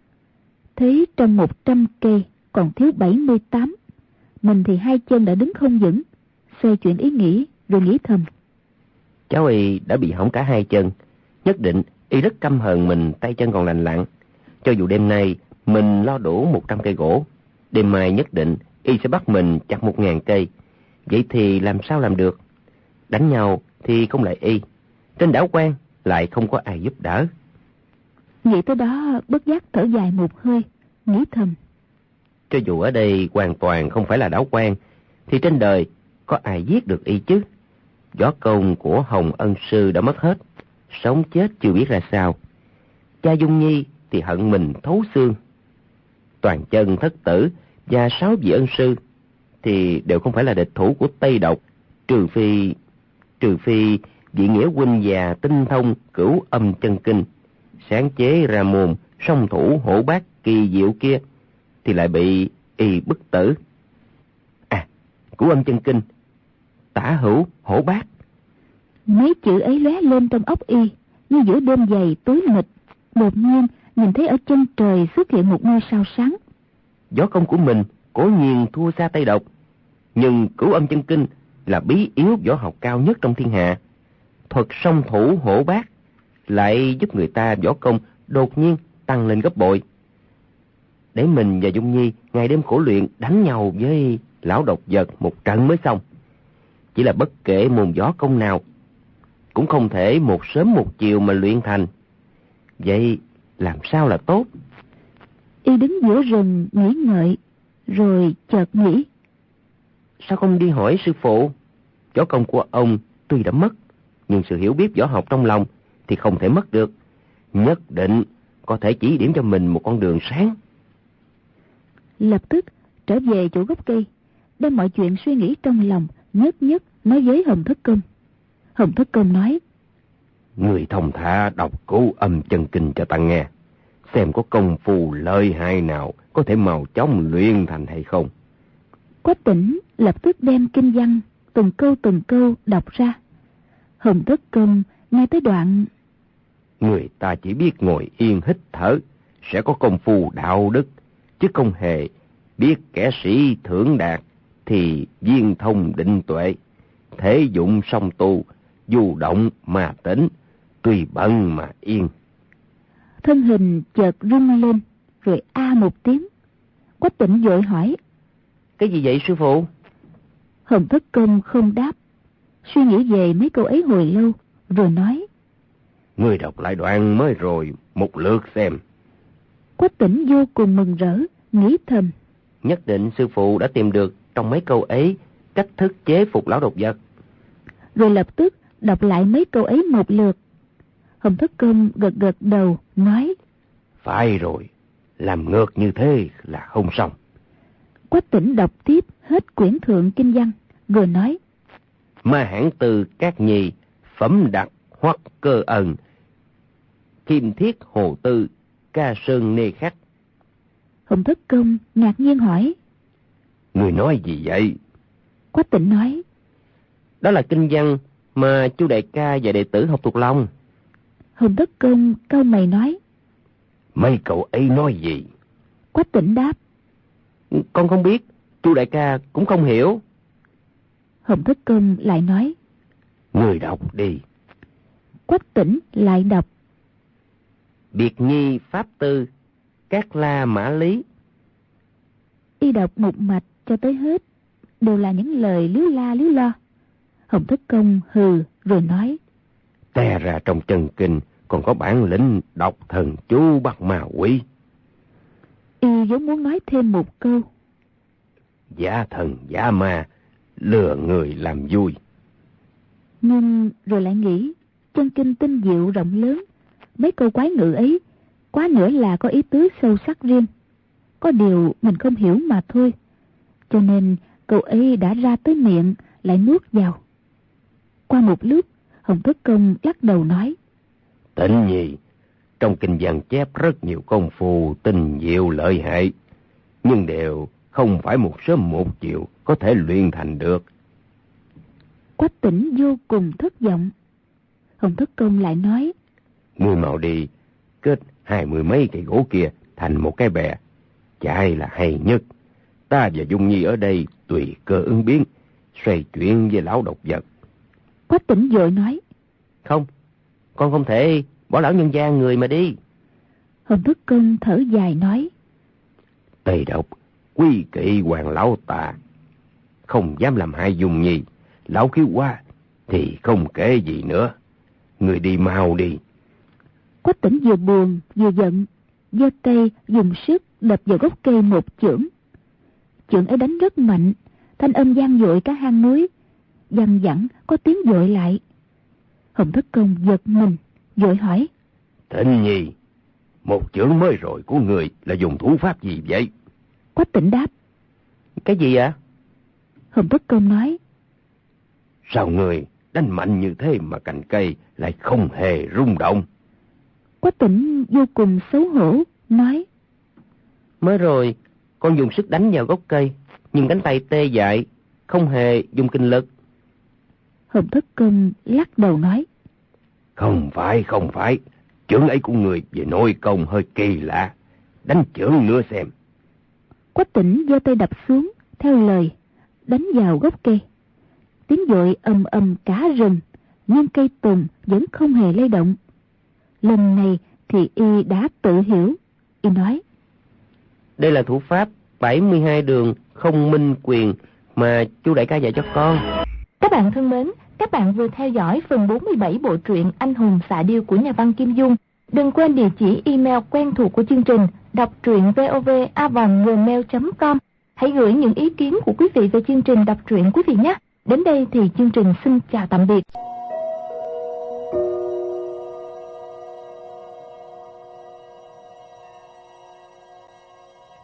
Thấy trong 100 cây còn thiếu 78, mình thì hai chân đã đứng không vững. Xoay chuyển ý nghĩ rồi nghĩ thầm:
Cháu y đã bị hỏng cả 2 chân, nhất định Y rất căm hờn mình tay chân còn lành lặn. Cho dù đêm nay mình lo đủ 100 cây gỗ, đêm mai nhất định Y sẽ bắt mình chặt 1000 cây. Vậy thì làm sao làm được? Đánh nhau thì không lại Y, trên đảo quan lại không có ai giúp đỡ.
Nghĩ tới đó bất giác thở dài một hơi, nghĩ thầm.
Cho dù ở đây hoàn toàn không phải là đảo quan, thì trên đời có ai giết được Y chứ? Võ công của Hồng Ân sư đã mất hết, sống chết chưa biết ra sao. Cha Dung Nhi thì hận mình thấu xương. Toàn Chân Thất Tử và 6 vị ân sư thì đều không phải là địch thủ của Tây Độc, trừ phi vị nghĩa huynh già tinh thông Cửu Âm Chân Kinh, sáng chế ra môn song thủ hổ bát kỳ diệu kia, thì lại bị Y bức tử. Cửu Âm Chân Kinh, tả hữu hổ bát.
Mấy chữ ấy lóe lên trong óc Y như giữa đêm dày tối mịt. Đột nhiên nhìn thấy ở chân trời xuất hiện một ngôi sao sáng.
Võ công của mình cố nhiên thua xa Tây Độc, nhưng Cửu Âm Chân Kinh là bí yếu võ học cao nhất trong thiên hạ. Thuật song thủ hổ bát lại giúp người ta võ công đột nhiên tăng lên gấp bội. Để mình và Dung Nhi ngày đêm khổ luyện đánh nhau với lão độc vật một trận mới xong. Chỉ là bất kể môn võ công nào cũng không thể một sớm một chiều mà luyện thành. Vậy làm sao là tốt?
Y đứng giữa rừng nghĩ ngợi, rồi chợt nghĩ.
Sao không đi hỏi sư phụ? Võ công của ông tuy đã mất, nhưng sự hiểu biết võ học trong lòng thì không thể mất được. Nhất định có thể chỉ điểm cho mình một con đường sáng.
Lập tức trở về chỗ gốc cây, đem mọi chuyện suy nghĩ trong lòng nhất nhất nói với Hồng Thất Công. Hồng Thất Công nói:
Người thông thả đọc Cửu Âm Chân Kinh cho ta nghe, xem có công phu lợi hại nào có thể mau chóng luyện thành hay không.
Quách Tỉnh lập tức đem kinh văn từng câu đọc ra. Hồng Thất Công nghe tới đoạn:
Người ta chỉ biết ngồi yên hít thở sẽ có công phu đạo đức, chứ không hề biết kẻ sĩ thưởng đạt thì viên thông định tuệ, thể dụng song tu, dù động mà tỉnh, tùy bận mà yên.
Thân hình chợt rung lên, rồi a một tiếng. Quách Tỉnh vội hỏi:
Cái gì vậy sư phụ?
Hồng Thất Công không đáp, suy nghĩ về mấy câu ấy hồi lâu, rồi nói:
Người đọc lại đoạn mới rồi một lượt xem.
Quách Tỉnh vô cùng mừng rỡ, nghĩ thầm:
Nhất định sư phụ đã tìm được trong mấy câu ấy cách thức chế phục lão độc vật.
Rồi lập tức đọc lại mấy câu ấy một lượt. Hồng Thất Công gật đầu, nói:
Phải rồi, làm ngược như thế là không xong.
Quách Tỉnh đọc tiếp hết quyển thượng kinh văn, rồi nói:
Ma hãn từ các nhì, phẩm đặc hoặc cơ ẩn, kim thiết hồ tư, ca sơn nê khắc.
Hồng Thất Công ngạc nhiên hỏi:
Người nói gì vậy?
Quách Tỉnh nói:
Đó là kinh văn mà chu đại ca và đệ tử học thuộc lòng.
Hồng Thất Công cau mày nói:
Mấy cậu ấy nói gì?
Quách Tỉnh đáp:
Con không biết, chu đại ca cũng không hiểu.
Hồng Thất Công lại nói:
Người đọc đi.
Quách Tỉnh lại đọc:
Biệt nhi pháp tư, các la mã lý.
Y đọc một mạch cho tới hết, đều là những lời líu la líu lo. Hồng Thất Công hừ rồi nói:
Té ra trong chân kinh còn có bản lĩnh đọc thần chú bắt ma quỷ.
Y vốn muốn nói thêm một câu:
Giả thần giả ma, lừa người làm vui.
Nhưng rồi lại nghĩ chân kinh tinh diệu rộng lớn, mấy câu quái ngữ ấy quá nữa là có ý tứ sâu sắc riêng, có điều mình không hiểu mà thôi. Cho nên câu ấy đã ra tới miệng lại nuốt vào. Qua một lúc, Hồng Thất Công lắc đầu nói:
Tịnh nhi, trong kinh văn chép rất nhiều công phu tinh diệu lợi hại, nhưng đều không phải một sớm một chiều có thể luyện thành được.
Quách Tỉnh vô cùng thất vọng. Hồng Thất Công lại nói:
Người mau đi, kết 20 mấy cây gỗ kia thành một cái bè, chạy là hay nhất. Ta và Dung Nhi ở đây tùy cơ ứng biến, xoay chuyển với lão độc vật.
Quách Tỉnh vội nói:
Không, con không thể bỏ lão nhân gia người mà đi.
Hồng Thức Công thở dài nói:
Tây Độc quy kỵ hoàng lão ta, không dám làm hại Dung Nhi. Lão khiếu qua thì không kể gì nữa. Người đi mau đi.
Quách Tỉnh vừa buồn vừa giận, giơ tay dùng sức đập vào gốc cây một chưởng. Chưởng ấy đánh rất mạnh, thanh âm vang dội cả hang núi, văng vẳng có tiếng dội lại. Hồng Thức Công giật mình, vội hỏi:
Thịnh Nhi, một chưởng mới rồi của người là dùng thủ pháp gì vậy?
Quách Tỉnh đáp:
Cái gì ạ?
Hồng Thức Công nói:
Sao người đánh mạnh như thế mà cành cây lại không hề rung động?
Quách Tỉnh vô cùng xấu hổ, nói:
Mới rồi con dùng sức đánh vào gốc cây, nhưng cánh tay tê dại, không hề dùng kinh lực.
Hồng Thức Công lắc đầu nói:
Không phải, chưởng ấy của người về nội công hơi kỳ lạ. Đánh chưởng nữa xem.
Quách Tỉnh giơ tay đập xuống, theo lời, đánh vào gốc cây. Tiếng dội ầm ầm cả rừng, nhưng cây tùng vẫn không hề lay động. Lần này thì y đã tự hiểu. Y nói:
Đây là thủ pháp 72 đường không minh quyền mà chú đại ca dạy cho con.
Các bạn thân mến, các bạn vừa theo dõi phần 47 bộ truyện Anh hùng xạ điêu của nhà văn Kim Dung. Đừng quên địa chỉ email quen thuộc của chương trình đọc truyện vov@gmail.com. Hãy gửi những ý kiến của quý vị về chương trình đọc truyện quý vị nhé. Đến đây thì chương trình xin chào tạm biệt.